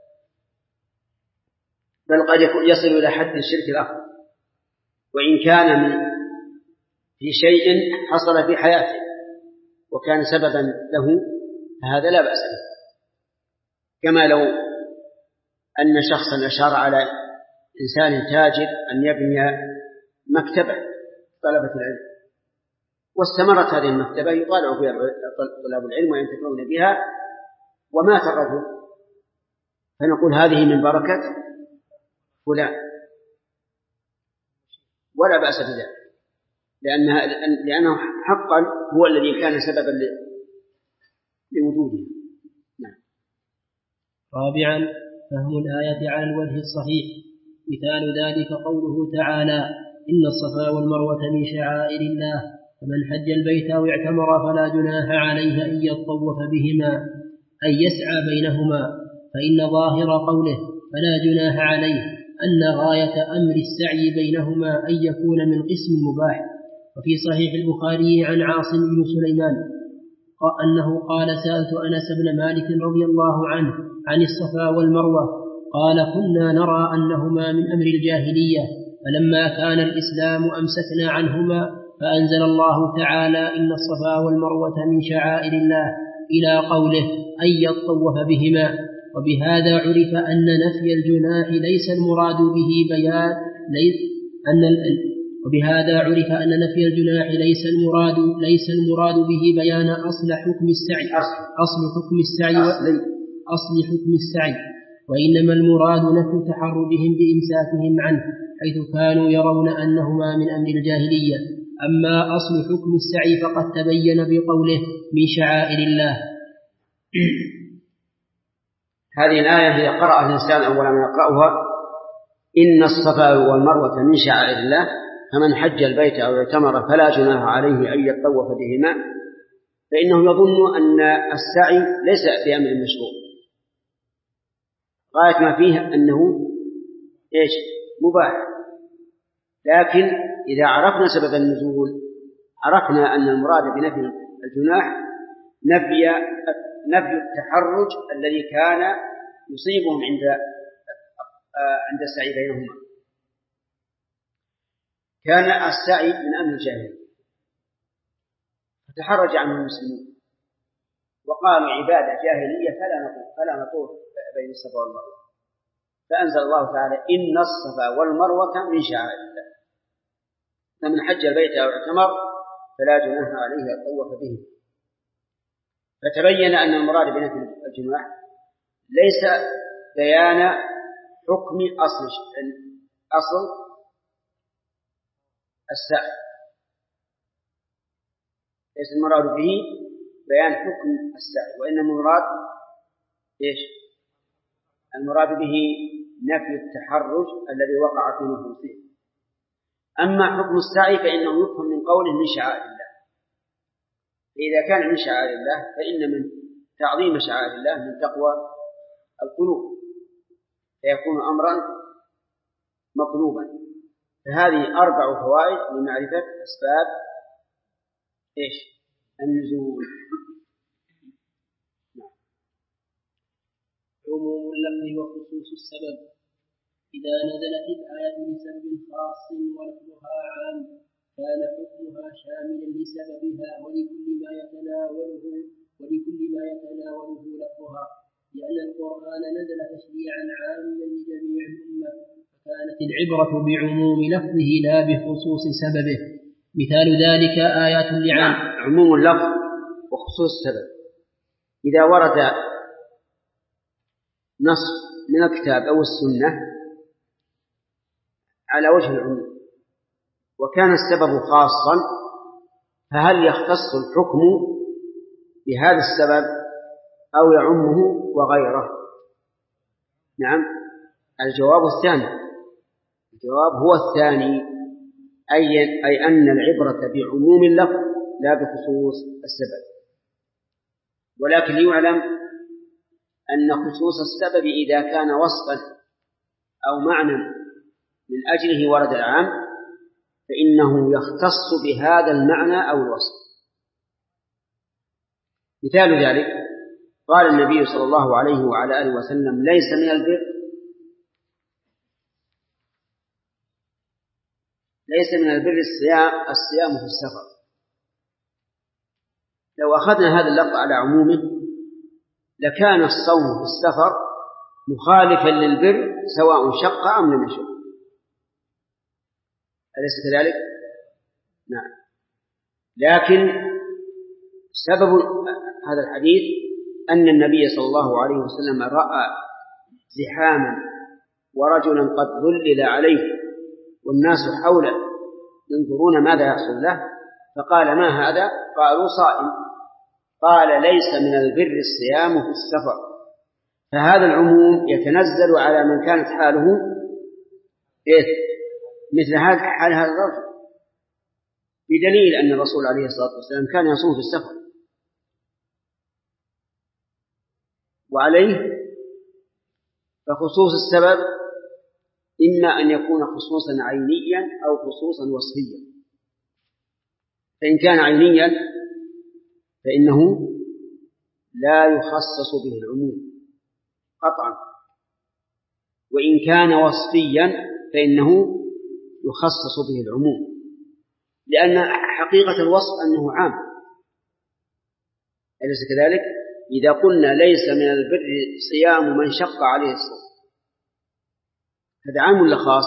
بل قد يصل إلى حد الشرك الأكبر. وإن كان في شيء حصل في حياته وكان سببا له فهذا لا بأس به، كما لو أن شخصا أشار على إنسان تاجر أن يبني مكتبة طلبة العلم، واستمرت هذه المكتبة يطالع بها طلاب العلم وينتفعون بها، ومات الرجل، فنقول هذه من بركة فلان ولا بأس بذلك، لأنه حقا هو الذي كان سببا لوجوده. نعم. رابعا فهم الآية على الوجه الصحيح. مثال ذلك قوله تعالى: إن الصفا والمروة من شعائر الله، فمن حج البيت أو اعتمر فلا جناح عليه أن يطوف بهما، أي يسعى بينهما، فإن ظاهر قوله فلا جناح عليه أن غاية أمر السعي بينهما أن يكون من قسم المباح. وفي صحيح البخاري عن عاصم بن سليمان أنه قال: سألت أنس بن مالك رضي الله عنه عن الصفا والمروة، قال: كنا نرى أنهما من أمر الجاهلية، فلما كان الإسلام أمسكنا عنهما، فأنزل الله تعالى: إن الصفا والمروة من شعائر الله، إلى قوله أن يطوف بهما. وبهذا عرف أن نفي الجناح ليس المراد به بيان وبهذا عرف أن نفي الجناح ليس المراد به بيان أصل حكم السعي، وإنما المراد نفي تحرجهم بإمساكهم عنه، حيث كانوا يرون أنهما من أمر الجاهلية. أما أصل حكم السعي فقد تبين بقوله من شعائر الله. هذه الآية إذا قرأ الإنسان أول ما يقرأها: إن الصفا والمروة من شعائر الله، فمن حج البيت أو اعتمر فلا جناح عليه أن يطوف بهما، فإنه يظن أن السعي ليس بأمر مشروع، غاية ما فيه أنه مباح. لكن إذا عرفنا سبب النزول عرفنا أن المراد بنفي الجناح نفي التحرج الذي كان يصيبهم عند السعي بينهما. كان السعي من أمر الجاهلية فتحرج عنه المسلمون وقالوا عبادة جاهلية فلا نطوف بين الصفا والمروة، فأنزل الله تعالى: إن الصفا والمروة من شعائر الله، فمن حج البيت أو اعتمر فلا جناح عليه أن يطوف به. فتبين أن المراد بنفي الجناح ليس بيان حكم أصل السعي، ليس المراد به بيان حكم السعي، وإنما المراد إيش المراد به؟ نفي التحرج الذي وقع في نفوسهم. أما حكم السعي فإنه يفهم من قوله من شعائر الله، فإذا كان من شعائر الله فإن من تعظيم شعائر الله من تقوى القلوب، فيكون أمرا مطلوبا. فهذه 4 فوائد لمعرفة أسباب النزول. عموم اللفظ وخصوص السبب. إذا نزلت الآية لسبب خاص ولفظها عام كان حكمها شاملا لسببها ولكل ما يتناوله لفظها، لأن القرآن نزل تشريعا عاما لجميع الأمة، فكانت العبرة بعموم لفظه لا بخصوص سببه. مثال ذلك آيات اللعان. عموم اللفظ وخصوص السبب، إذا ورد نص من الكتاب أو السنة على وجه العموم وكان السبب خاصا، فهل يختص الحكم بهذا السبب أو يعمه وغيره؟ نعم، الجواب الثاني. الجواب هو الثاني، أي أن العبرة بعموم اللفظ لا بخصوص السبب. ولكن ليعلم أن خصوص السبب إذا كان وصفا أو معنى من أجله ورد العام فإنه يختص بهذا المعنى أو الوصف. مثال ذلك قال النبي صلى الله عليه وعلى آله وسلم: ليس من البر الصيام في السفر. لو أخذنا هذا اللفظ على عمومه لكان الصوم في السفر مخالفا للبر سواء شق أم لم يشق، أليس كذلك؟ نعم. لكن سبب هذا الحديث أن النبي صلى الله عليه وسلم رأى زحاما ورجلا قد ظلل عليه والناس حوله ينظرون ماذا يحصل له، فقال: ما هذا؟ قالوا: صائم. قال: ليس من البر الصيام في السفر. فهذا العموم يتنزل على من كانت حاله مثل حال هذا الرجل، بدليل أن الرسول عليه الصلاة والسلام كان يصوم في السفر. وعليه فخصوص السبب إما أن يكون خصوصا عينيا أو خصوصا وصفيا. فإن كان عينيا فإنه لا يخصص به العموم قطعا، وإن كان وصفيا فإنه يخصص به العموم، لأن حقيقة الوصف أنه عام، أليس كذلك؟ إذا قلنا ليس من البر صيام من شق عليه الصوم، هذا عام ولا خاص؟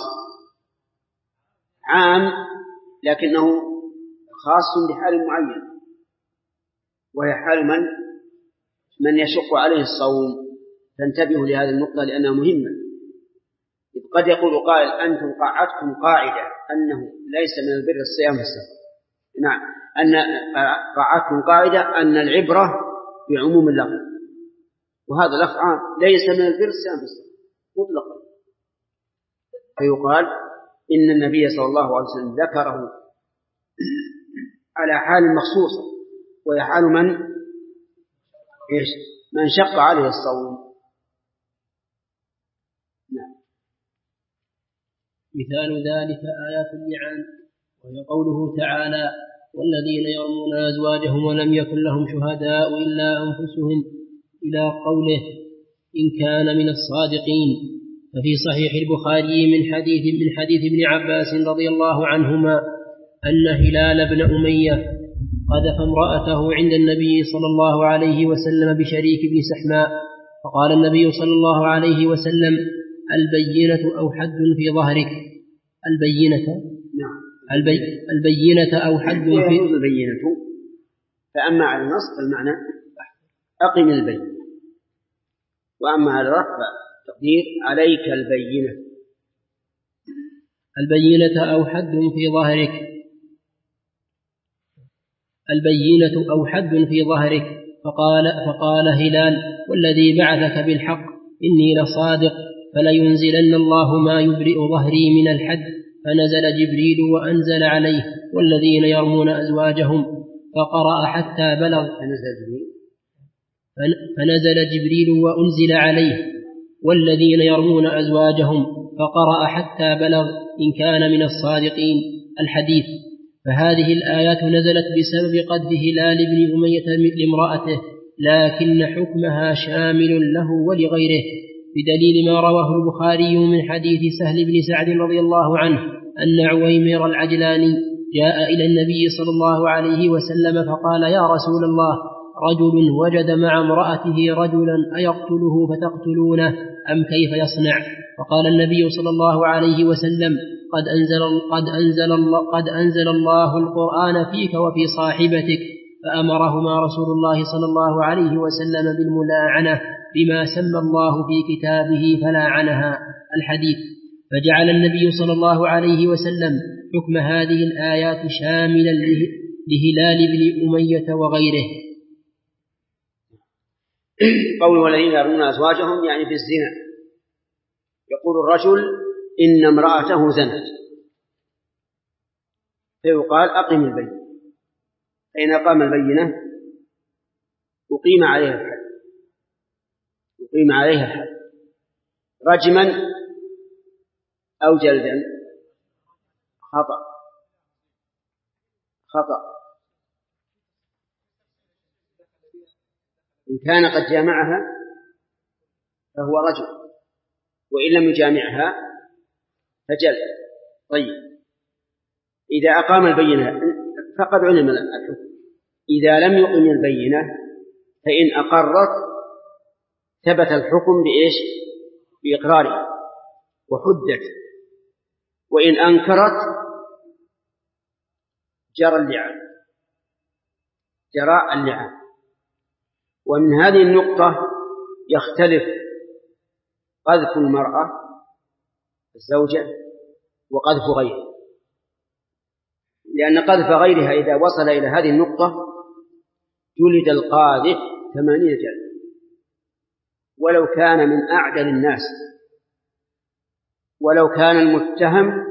عام، لكنه خاص بحال معين، وهي حال من يشق عليه الصوم. فانتبهوا لهذه النقطة لأنها مهمة. إذ قد يقول قائل: أنتم قعدتم قاعدة أنه ليس من البر الصيام في السفر. نعم، أن قعدتم قاعدة أن العبرة بعموم اللفظ، وهذا لفظ عام، ليس من البر الصيام في السفر مطلقا. فيقال إن النبي صلى الله عليه وسلم ذكره على حال مخصوصة، وهي حال من شق عليه الصوم. نعم. مثال ذلك آيات اللعان، وهي قوله تعالى: والذين يرمون أزواجهم ولم يكن لهم شهداء إلا أنفسهم، إلى قوله: إن كان من الصادقين. ففي صحيح البخاري من حديث ابن عباس رضي الله عنهما أن هلال بن أمية قذف امرأته عند النبي صلى الله عليه وسلم بشريك بن سحماء، فقال النبي صلى الله عليه وسلم: البينة أو حد في ظهرك. البينة أو حد في البينة. فأما على النص فالمعنى أقم البينة، وأما على الرفع تقدير عليك البينة. البينة أو حد في ظهرك. البينة أو حد في ظهرك فقال هلال: والذي بعثك بالحق إني لصادق، فلينزلن الله ما يبرئ ظهري من الحد. فنزل جبريل وأنزل عليه: والذين يرمون أزواجهم، فقرأ حتى بلغ. فنزل جبريل وأنزل عليه: والذين يرمون أزواجهم، فقرأ حتى بلغ: إن كان من الصادقين، الحديث. فهذه الآيات نزلت بسبب قذف هلال بن أمية لامرأته، لكن حكمها شامل له ولغيره، بدليل ما رواه البخاري من حديث سهل بن سعد رضي الله عنه أن عويمر العجلاني جاء إلى النبي صلى الله عليه وسلم فقال: يا رسول الله، رجل وجد مع امرأته رجلا أيقتله فتقتلونه أم كيف يصنع؟ فقال النبي صلى الله عليه وسلم: قد أنزل الله القرآن فيك وفي صاحبتك. فأمرهما رسول الله صلى الله عليه وسلم بالملاعنة بما سمى الله في كتابه فلاعنها، الحديث. فجعل النبي صلى الله عليه وسلم حكم هذه الآيات شاملا لهلال بن أمية وغيره. قول والذين يرمون أزواجهم يعني بالزنا. يقول الرجل: إن امرأته زنت، فيقال: أقم البينة. فإن أقام البينة أقيم عليها الحد، أقيم عليها الحد رجما أو جلدا. خطأ. إن كان قد جامعها فهو رجل، وإن لم يجامعها فجلد. طيب، إذا أقام البينة فقد علم الحكم. إذا لم يقم البينة فإن أقرت ثبت الحكم بإيش؟ بإقرارها وحدت، وإن أنكرت جرى اللعان. ومن هذه النقطة يختلف قذف المرأة الزوجة وقذف غيرها، لأن قذف غيرها إذا وصل إلى هذه النقطة جلد القاذف 80 جلدة ولو كان من أعدل الناس، ولو كان المتهم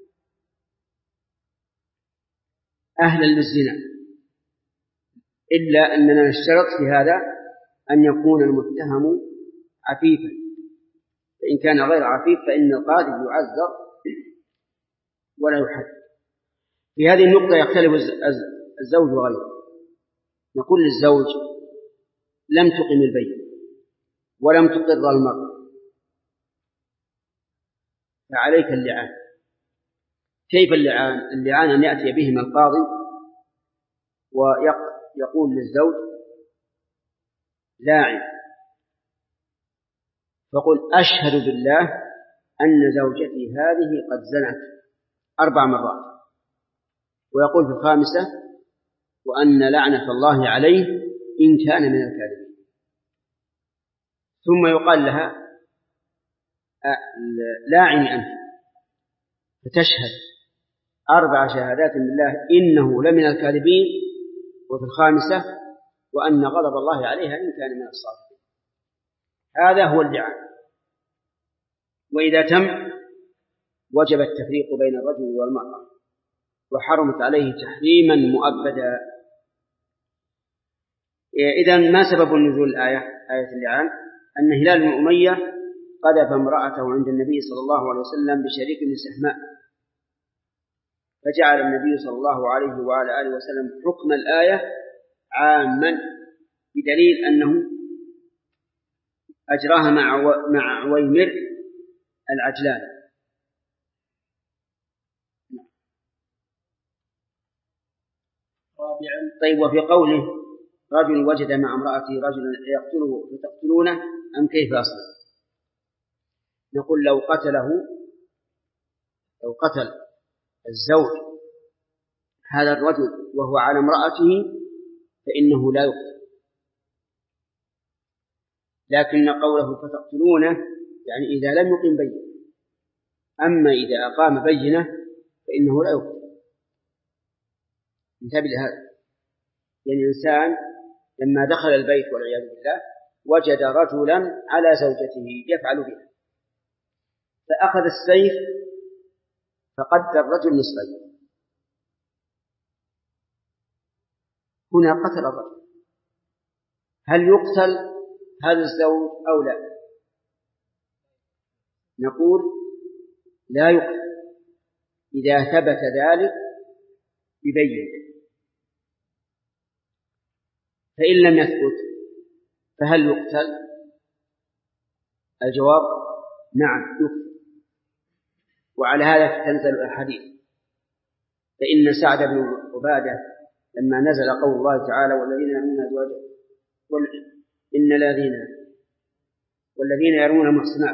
أهلا للزنا، إلا أننا نشترط في هذا أن يكون المتهم عفيفا، فإن كان غير عفيف فإن القاذف يعذر ولا يحد. في هذه النقطة يختلف الزوج وغيره. نقول للزوج: لم تقم البينة ولم تقر المرأة فعليك اللعان. كيف اللعان؟ اللعان أن يأتي بهما القاضي ويقول للزوج: لاعن، فقل: أشهد بالله أن زوجتي هذه قد زنت 4 مرات، ويقول في الخامسة: وأن لعنة الله عليه إن كان من الكاذبين. ثم يقال لها: لاعني أنت، فتشهد 4 شهادات بالله إنه لمن الكاذبين، وفي الخامسة: وأن غضب الله عليها إن كان من الصادقين. هذا هو اللعان. وإذا تم وجب التفريق بين الرجل والمرأة، وحرمت عليه تحريما مؤبدا. إذن ما سبب نزول آية اللعان؟ أن هلال بن أمية قذف امرأته عند النبي صلى الله عليه وسلم بشريك بن سهماء، فجعل النبي صلى الله عليه وعلى آله وسلم حكم الآية عاما، بدليل أنه أجراها مع عويمر العجلان. طيب، وفي قوله: رجل وجد مع امرأته رجلا يقتله فتقتلونه أم كيف يصنع؟ نقول: لو قتل الزوج هذا الرجل وهو على امرأته فإنه لا يقتل، لكن قوله فتقتلونه يعني إذا لم يقم بينة، أما إذا أقام بينة فإنه لا يقتل. انتبه لهذا، يعني إنسان لما دخل البيت والعياذ بالله وجد رجلا على زوجته يفعل بها، فأخذ السيف فقد الرجل نصفين. هنا قتل الرجل، هل يقتل هذا الزوج أو لا؟ نقول لا يقتل إذا ثبت ذلك ببين، فإن لم يثبت فهل يقتل؟ الجواب نعم يقتل. وعلى هذا تنزل الحديث، فإن سعد بن عبادة لما نزل قول الله تعالى والذين يرمون أزواجهم والذين يرمون المحصنات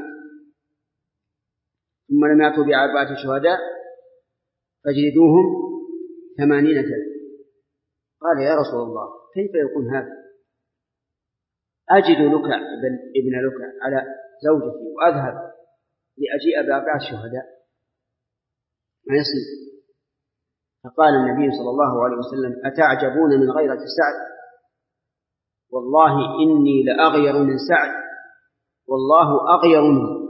ثم لم يأتوا بأربعة شهداء فاجلدوهم 80 جلدة، قال يا رسول الله كيف يكون هذا؟ أجد لك ابن لك على زوجتي وأذهب لأجيء بأربعة شهداء ما يصير. فقال النبي صلى الله عليه وسلم أتعجبون من غيرة سعد؟ والله إني لأغير من سعد والله أغير منه.